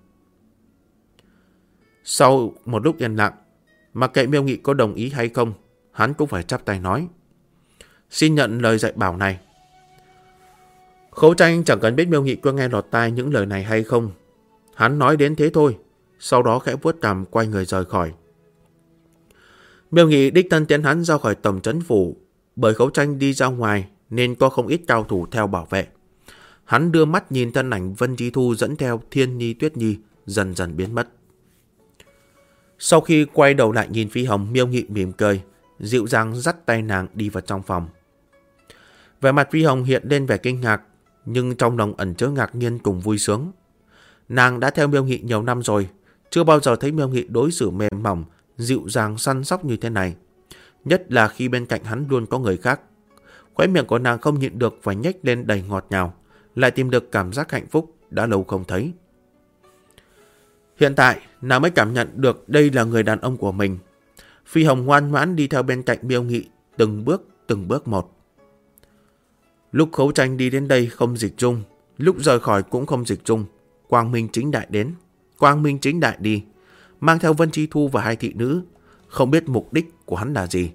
Sau một lúc yên lặng, mặc kệ Miêu Nghị có đồng ý hay không, hắn cũng phải chắp tay nói. Xin nhận lời dạy bảo này. Khấu Tranh chẳng cần biết Miêu Nghị có nghe lọt tai những lời này hay không. Hắn nói đến thế thôi, sau đó khẽ vuốt cằm quay người rời khỏi. Miêu Nghị đích thân tiến hắn ra khỏi tổng trấn phủ, bởi Khấu Tranh đi ra ngoài nên có không ít cao thủ theo bảo vệ. Hắn đưa mắt nhìn thân ảnh Vân Chi Thu dẫn theo Thiên Nhi Tuyết Nhi dần dần biến mất. Sau khi quay đầu lại nhìn Phi Hồng, Miêu Nghị mỉm cười, dịu dàng dắt tay nàng đi vào trong phòng. Vẻ mặt Phi Hồng hiện lên vẻ kinh ngạc, nhưng trong lòng ẩn chứa ngạc nhiên cùng vui sướng. Nàng đã theo Miêu Nghị nhiều năm rồi, chưa bao giờ thấy Miêu Nghị đối xử mềm mỏng, dịu dàng săn sóc như thế này. Nhất là khi bên cạnh hắn luôn có người khác. Khóe miệng của nàng không nhịn được và nhếch lên đầy ngọt ngào, lại tìm được cảm giác hạnh phúc đã lâu không thấy. Hiện tại, nàng mới cảm nhận được đây là người đàn ông của mình. Phi Hồng ngoan ngoãn đi theo bên cạnh Miêu Nghị, từng bước một. Lúc Khấu Tranh đi đến đây không dịch dung, lúc rời khỏi cũng không dịch dung. Quang Minh chính đại đến, Quang Minh chính đại đi, mang theo Vân Chi Thu và hai thị nữ, không biết mục đích của hắn là gì.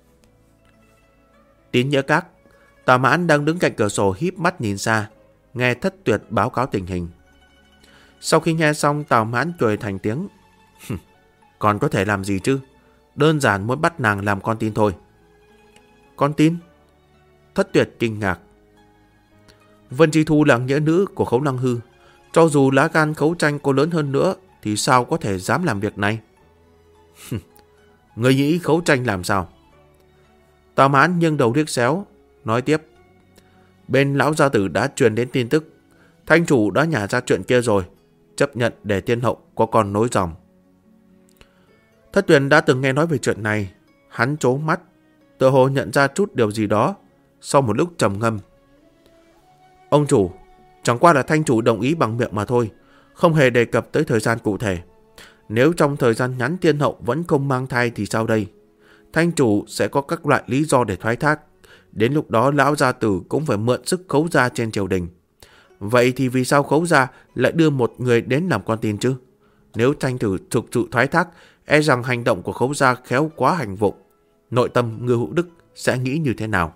Tín Nghĩa Các, Tào Mãn đang đứng cạnh cửa sổ híp mắt nhìn xa, nghe Thất Tuyệt báo cáo tình hình. Sau khi nghe xong, Tào Mãn cười thành tiếng. Còn có thể làm gì chứ? Đơn giản muốn bắt nàng làm con tin thôi. Con tin? Thất Tuyệt kinh ngạc. Vân Chi Thu là nghĩa nữ của Khấu Lăng Hư. Cho dù lá gan Khấu Tranh có lớn hơn nữa thì sao có thể dám làm việc này? Người nghĩ Khấu Tranh làm sao? Tào Mãn nghiêng đầu liếc xéo, nói tiếp. Bên lão gia tử đã truyền đến tin tức, thanh chủ đã nhả ra chuyện kia rồi, chấp nhận để tiên hậu có con nối dòng. Thất Tuyền đã từng nghe nói về chuyện này, hắn trố mắt, tựa hồ nhận ra chút điều gì đó, sau một lúc trầm ngâm. Ông chủ, chẳng qua là thanh chủ đồng ý bằng miệng mà thôi, không hề đề cập tới thời gian cụ thể. Nếu trong thời gian ngắn tiên hậu vẫn không mang thai thì sao đây? Thanh chủ sẽ có các loại lý do để thoái thác. Đến lúc đó lão gia tử cũng phải mượn sức Khấu gia trên triều đình. Vậy thì vì sao Khấu gia lại đưa một người đến làm con tin chứ? Nếu thanh tử thực sự thoái thác, e rằng hành động của Khấu gia khéo quá hành vụng. Nội tâm Ngư Hữu Đức sẽ nghĩ như thế nào?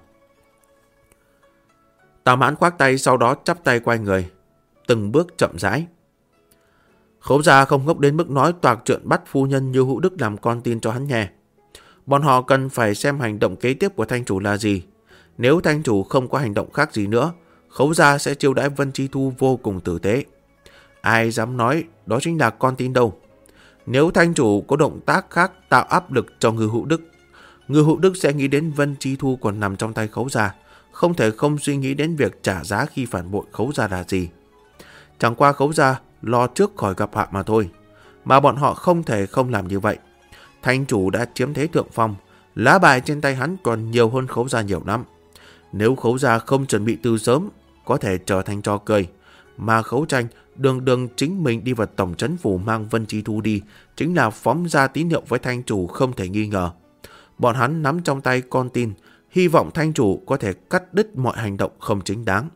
Tào Mãn khoác tay, sau đó chắp tay quay người, từng bước chậm rãi. Khấu gia không ngốc đến mức nói toạc chuyện bắt phu nhân Như Hữu Đức làm con tin cho hắn nghe. Bọn họ cần phải xem hành động kế tiếp của thanh chủ là gì. Nếu thanh chủ không có hành động khác gì nữa, Khấu gia sẽ chiêu đãi Vân Chi Thu vô cùng tử tế. Ai dám nói đó chính là con tin đâu. Nếu thanh chủ có động tác khác tạo áp lực cho Ngư Hữu Đức, Ngư Hữu Đức sẽ nghĩ đến Vân Chi Thu còn nằm trong tay Khấu gia, không thể không suy nghĩ đến việc trả giá khi phản bội Khấu gia là gì. Chẳng qua Khấu gia lo trước khỏi gặp họa mà thôi, mà bọn họ không thể không làm như vậy. Thanh chủ đã chiếm thế thượng phong, lá bài trên tay hắn còn nhiều hơn Khấu gia nhiều lắm. Nếu Khấu gia không chuẩn bị từ sớm, có thể trở thành trò cười. Mà Khấu Tranh đường chính mình đi vào tổng trấn phủ mang Vân Chi Thu đi, chính là phóng ra tín hiệu với thanh chủ không thể nghi ngờ. Bọn hắn nắm trong tay con tin, hy vọng thanh chủ có thể cắt đứt mọi hành động không chính đáng.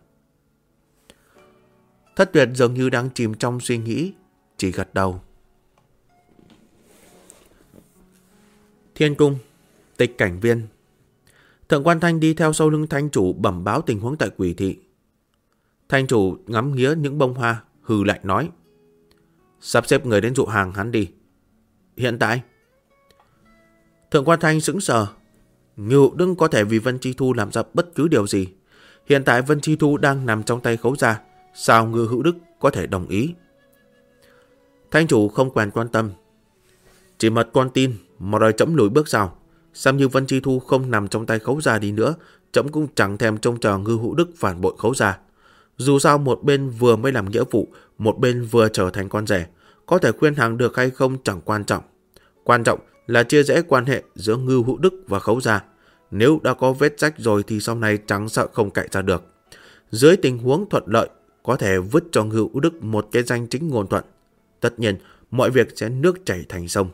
Thất Tuyệt dường như đang chìm trong suy nghĩ, chỉ gật đầu. Thiên cung, Tịch Cảnh Viên. Thượng quan Thanh đi theo sau lưng thanh chủ bẩm báo tình huống tại Quỷ thị. Thanh chủ ngắm nghía những bông hoa, hừ lạnh nói. Sắp xếp người đến dụ hàng hắn đi. Hiện tại, Thượng quan Thanh sững sờ. Ngưu đừng có thể vì Vân Chi Thu làm ra bất cứ điều gì. Hiện tại Vân Chi Thu đang nằm trong tay Khấu gia, sao Ngư Hữu Đức có thể đồng ý? Thanh chủ không quen quan tâm. Chỉ mật con tin mà đòi trẫm lùi bước sao? Xem như Vân Chi Thu không nằm trong tay Khấu gia đi nữa, trẫm cũng chẳng thèm trông chờ Ngư Hữu Đức phản bội Khấu gia. Dù sao một bên vừa mới làm nghĩa vụ, một bên vừa trở thành con rể, có thể khuyên hàng được hay không chẳng quan trọng. Quan trọng là chia rẽ quan hệ giữa Ngư Hữu Đức và Khấu gia. Nếu đã có vết rách rồi thì sau này chẳng sợ không cạy ra được. Dưới tình huống thuận lợi, có thể vứt cho Ngư Hữu Đức một cái danh chính ngôn thuận. Tất nhiên, mọi việc sẽ nước chảy thành sông.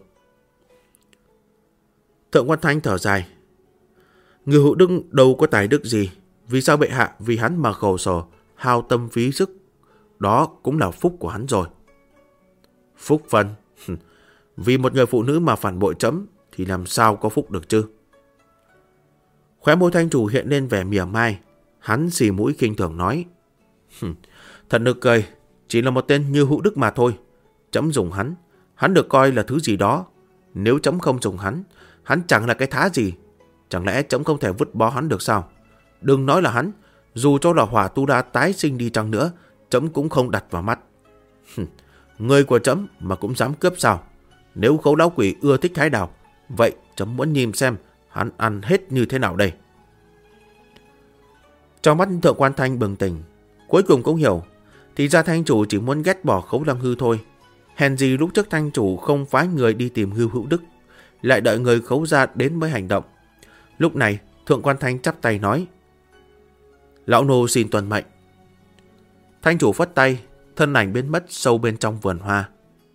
Thượng quan Thanh thở dài. Ngư Hữu Đức đâu có tài đức gì, vì sao bệ hạ vì hắn mà khổ sở, hao tâm phí sức? Đó cũng là phúc của hắn rồi. Phúc phần? Vì một người phụ nữ mà phản bội trẫm thì làm sao có phúc được chứ? Khóe môi thanh chủ hiện lên vẻ mỉa mai. Hắn xì mũi khinh thường nói. Thật nực cười, chỉ là một tên Như Hữu Đức mà thôi. Trẫm dùng hắn được coi là thứ gì đó. Nếu trẫm không dùng hắn chẳng là cái thá gì. Chẳng lẽ trẫm không thể vứt bỏ hắn được sao? Đừng nói là hắn, dù cho là Hỏa Tu Đa tái sinh đi chăng nữa, trẫm cũng không đặt vào mắt. Người của trẫm mà cũng dám cướp sao? Nếu Khấu lão quỷ ưa thích Thái Đào, vậy trẫm muốn nhìn xem hắn ăn hết như thế nào đây. Trong mắt Thượng quan Thanh bừng tỉnh, Cuối cùng cũng hiểu, thì ra Thanh chủ chỉ muốn ghét bỏ Khấu Lăng Hư thôi. Hèn gì lúc trước Thanh chủ không phái người đi tìm Hưu Hữu Đức, lại đợi người Khấu gia đến mới hành động. Lúc này Thượng Quan Thanh chắp tay nói: Lão nô xin tuân mệnh. Thanh chủ phất tay, thân ảnh biến mất sâu bên trong vườn hoa.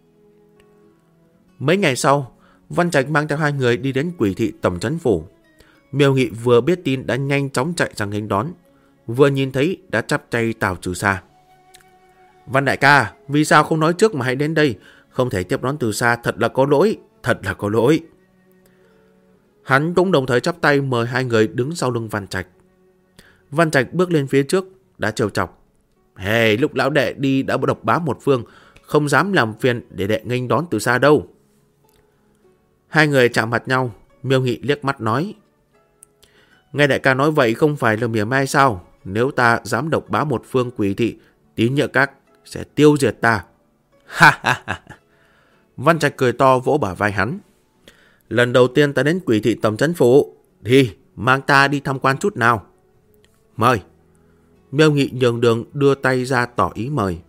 Mấy ngày sau, Văn Trạch mang theo 2 người đi đến Quỷ thị tổng trấn phủ. Miêu Nghị vừa biết tin đã nhanh chóng chạy sang nghênh đón, vừa nhìn thấy đã chắp tay chào từ xa. Văn đại ca, vì sao không nói trước mà hãy đến đây? Không thể tiếp đón từ xa, thật là có lỗi, thật là có lỗi. Hắn cũng đồng thời chắp tay mời 2 người đứng sau lưng Văn Trạch. Văn Trạch bước lên phía trước, đã trêu chọc: Hey, lúc lão đệ đi đã độc bá một phương, không dám làm phiền để đệ nghênh đón từ xa đâu. 2 người chạm mặt nhau, Miêu Nghị liếc mắt nói: Nghe đại ca nói vậy không phải là mỉa mai sao? Nếu ta dám độc bá một phương Quỷ thị, Tín Nhựa Các sẽ tiêu diệt ta. Ha ha ha. Văn Trạch cười to vỗ bả vai hắn: Lần đầu tiên ta đến Quỷ thị tổng trấn phủ, thì mang ta đi tham quan chút nào. Mời. Miêu Nghị nhường đường đưa tay ra tỏ ý mời.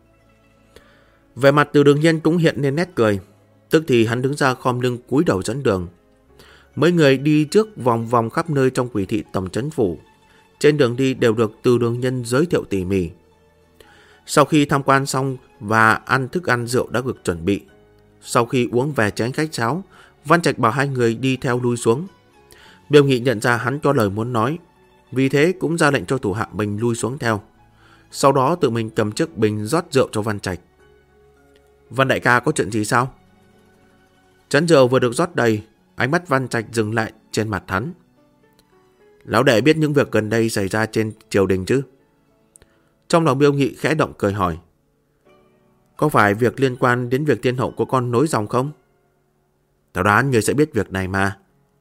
Vẻ mặt Từ Đường Nhiên cũng hiện lên nét cười. Tức thì hắn đứng ra khom lưng cúi đầu dẫn đường. Mấy người đi trước vòng vòng khắp nơi trong Quỷ thị tổng trấn phủ. Trên đường đi đều được Từ Đường Nhân giới thiệu tỉ mỉ. Sau khi tham quan xong và ăn thức ăn rượu đã được chuẩn bị, sau khi uống vài chén khách sáo, Văn Trạch bảo 2 người đi theo lui xuống. Miêu Nghị nhận ra hắn có lời muốn nói, vì thế cũng ra lệnh cho thủ hạ mình lui xuống theo. Sau đó tự mình cầm chiếc bình rót rượu cho Văn Trạch. Văn đại ca có chuyện gì sao? Chén rượu vừa được rót đầy, ánh mắt Văn Trạch dừng lại trên mặt hắn. Lão đệ biết những việc gần đây xảy ra trên triều đình chứ? Trong lòng Miêu Nghị khẽ động cười hỏi: Có phải việc liên quan đến việc thiên hậu của con nối dòng không? Tao đoán người sẽ biết việc này mà.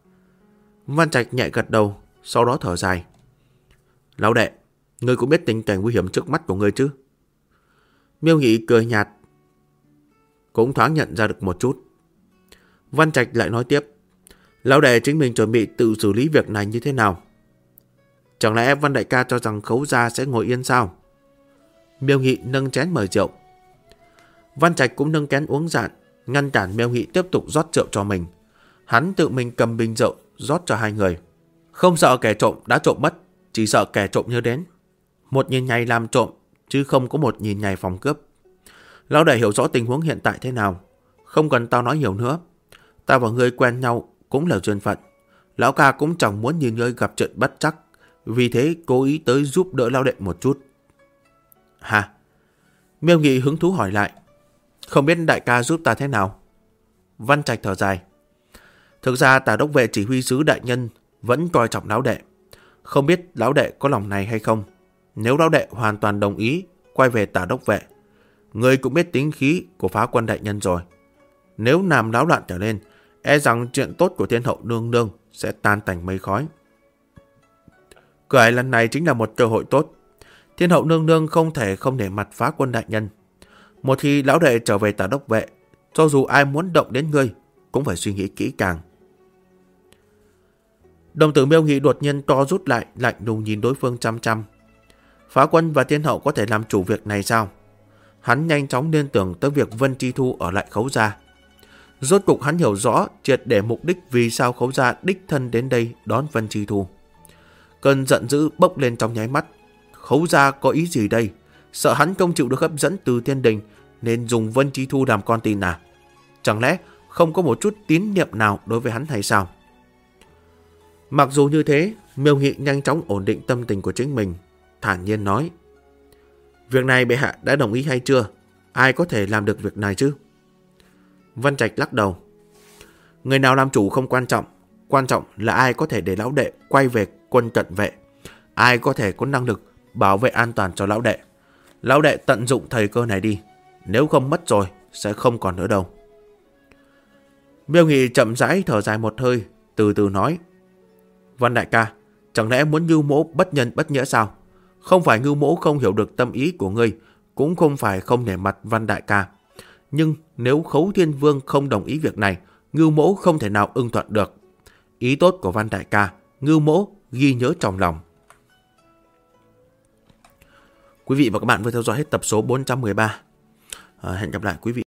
Văn Trạch nhẹ gật đầu, sau đó thở dài: Lão đệ, ngươi cũng biết tình cảnh nguy hiểm trước mắt của ngươi chứ? Miêu Nghị cười nhạt, cũng thoáng nhận ra được một chút. Văn Trạch lại nói tiếp: Lão đệ chính mình chuẩn bị tự xử lý việc này như thế nào? Chẳng lẽ Văn đại ca cho rằng Khấu gia sẽ ngồi yên sao? Miêu Nghị nâng chén mời rượu. Văn Trạch cũng nâng chén uống cạn, ngăn cản Miêu Nghị tiếp tục rót rượu cho mình. Hắn tự mình cầm bình rượu rót cho 2 người. Không sợ kẻ trộm đã trộm mất, chỉ sợ kẻ trộm nhớ đến. Một nhìn nhày làm trộm, chứ không có một nhìn nhày phòng cướp. Lão đệ hiểu rõ tình huống hiện tại thế nào, không cần tao nói nhiều nữa. Ta và ngươi quen nhau cũng là duyên phận. Lão ca cũng chẳng muốn nhìn ngươi gặp chuyện bất trắc, vì thế cố ý tới giúp đỡ lão đệ một chút. Hả? Miêu Nghị hứng thú hỏi lại: Không biết đại ca giúp ta thế nào? Văn Trạch thở dài: Thực ra Tả đốc vệ chỉ huy sứ đại nhân vẫn coi trọng lão đệ. Không biết lão đệ có lòng này hay không? Nếu lão đệ hoàn toàn đồng ý quay về Tả đốc vệ, ngươi cũng biết tính khí của Phá Quân đại nhân rồi. Nếu làm náo loạn trở lên, e rằng chuyện tốt của thiên hậu nương nương sẽ tan tành mây khói. Cửa lần này chính là một cơ hội tốt. Thiên hậu nương nương không thể không để mặt Phá Quân đại nhân. Một khi lão đệ trở về Tả đốc vệ, cho dù ai muốn động đến ngươi cũng phải suy nghĩ kỹ càng. Đồng tử Miêu Nghị đột nhiên co rút lại, lạnh lùng nhìn đối phương chăm chăm. Phá Quân và thiên hậu có thể làm chủ việc này sao? Hắn nhanh chóng liên tưởng tới việc Vân Chi Thu ở lại Khấu gia. Rốt cục hắn hiểu rõ triệt để mục đích vì sao Khấu gia đích thân đến đây đón Vân Chi Thu. Cơn giận dữ bốc lên trong nháy mắt. Khấu gia có ý gì đây? Sợ hắn không chịu được hấp dẫn từ thiên đình nên dùng Vân Chi Thu làm con tin à? Chẳng lẽ không có một chút tín niệm nào đối với hắn hay sao? Mặc dù như thế, Miêu Nghị nhanh chóng ổn định tâm tình của chính mình, thản nhiên nói: Việc này bệ hạ đã đồng ý hay chưa? Ai có thể làm được việc này chứ? Văn Trạch lắc đầu: Người nào làm chủ không quan trọng là ai có thể để lão đệ quay về quân cận vệ, ai có thể có năng lực bảo vệ an toàn cho lão đệ. Lão đệ tận dụng thời cơ này đi, nếu không mất rồi sẽ không còn nữa đâu. Miêu Nghị chậm rãi thở dài một hơi, từ từ nói: Văn đại ca, chẳng lẽ muốn Ngưu Mỗ bất nhân bất nghĩa sao? Không phải Ngưu Mỗ không hiểu được tâm ý của ngươi, cũng không phải không nể mặt Văn đại ca. Nhưng nếu Khấu Thiên Vương không đồng ý việc này, Ngưu Mỗ không thể nào ưng thuận được. Ý tốt của Văn đại ca, Ngưu Mỗ ghi nhớ trong lòng. Quý vị và các bạn vừa theo dõi hết tập số 413. Hẹn gặp lại quý vị.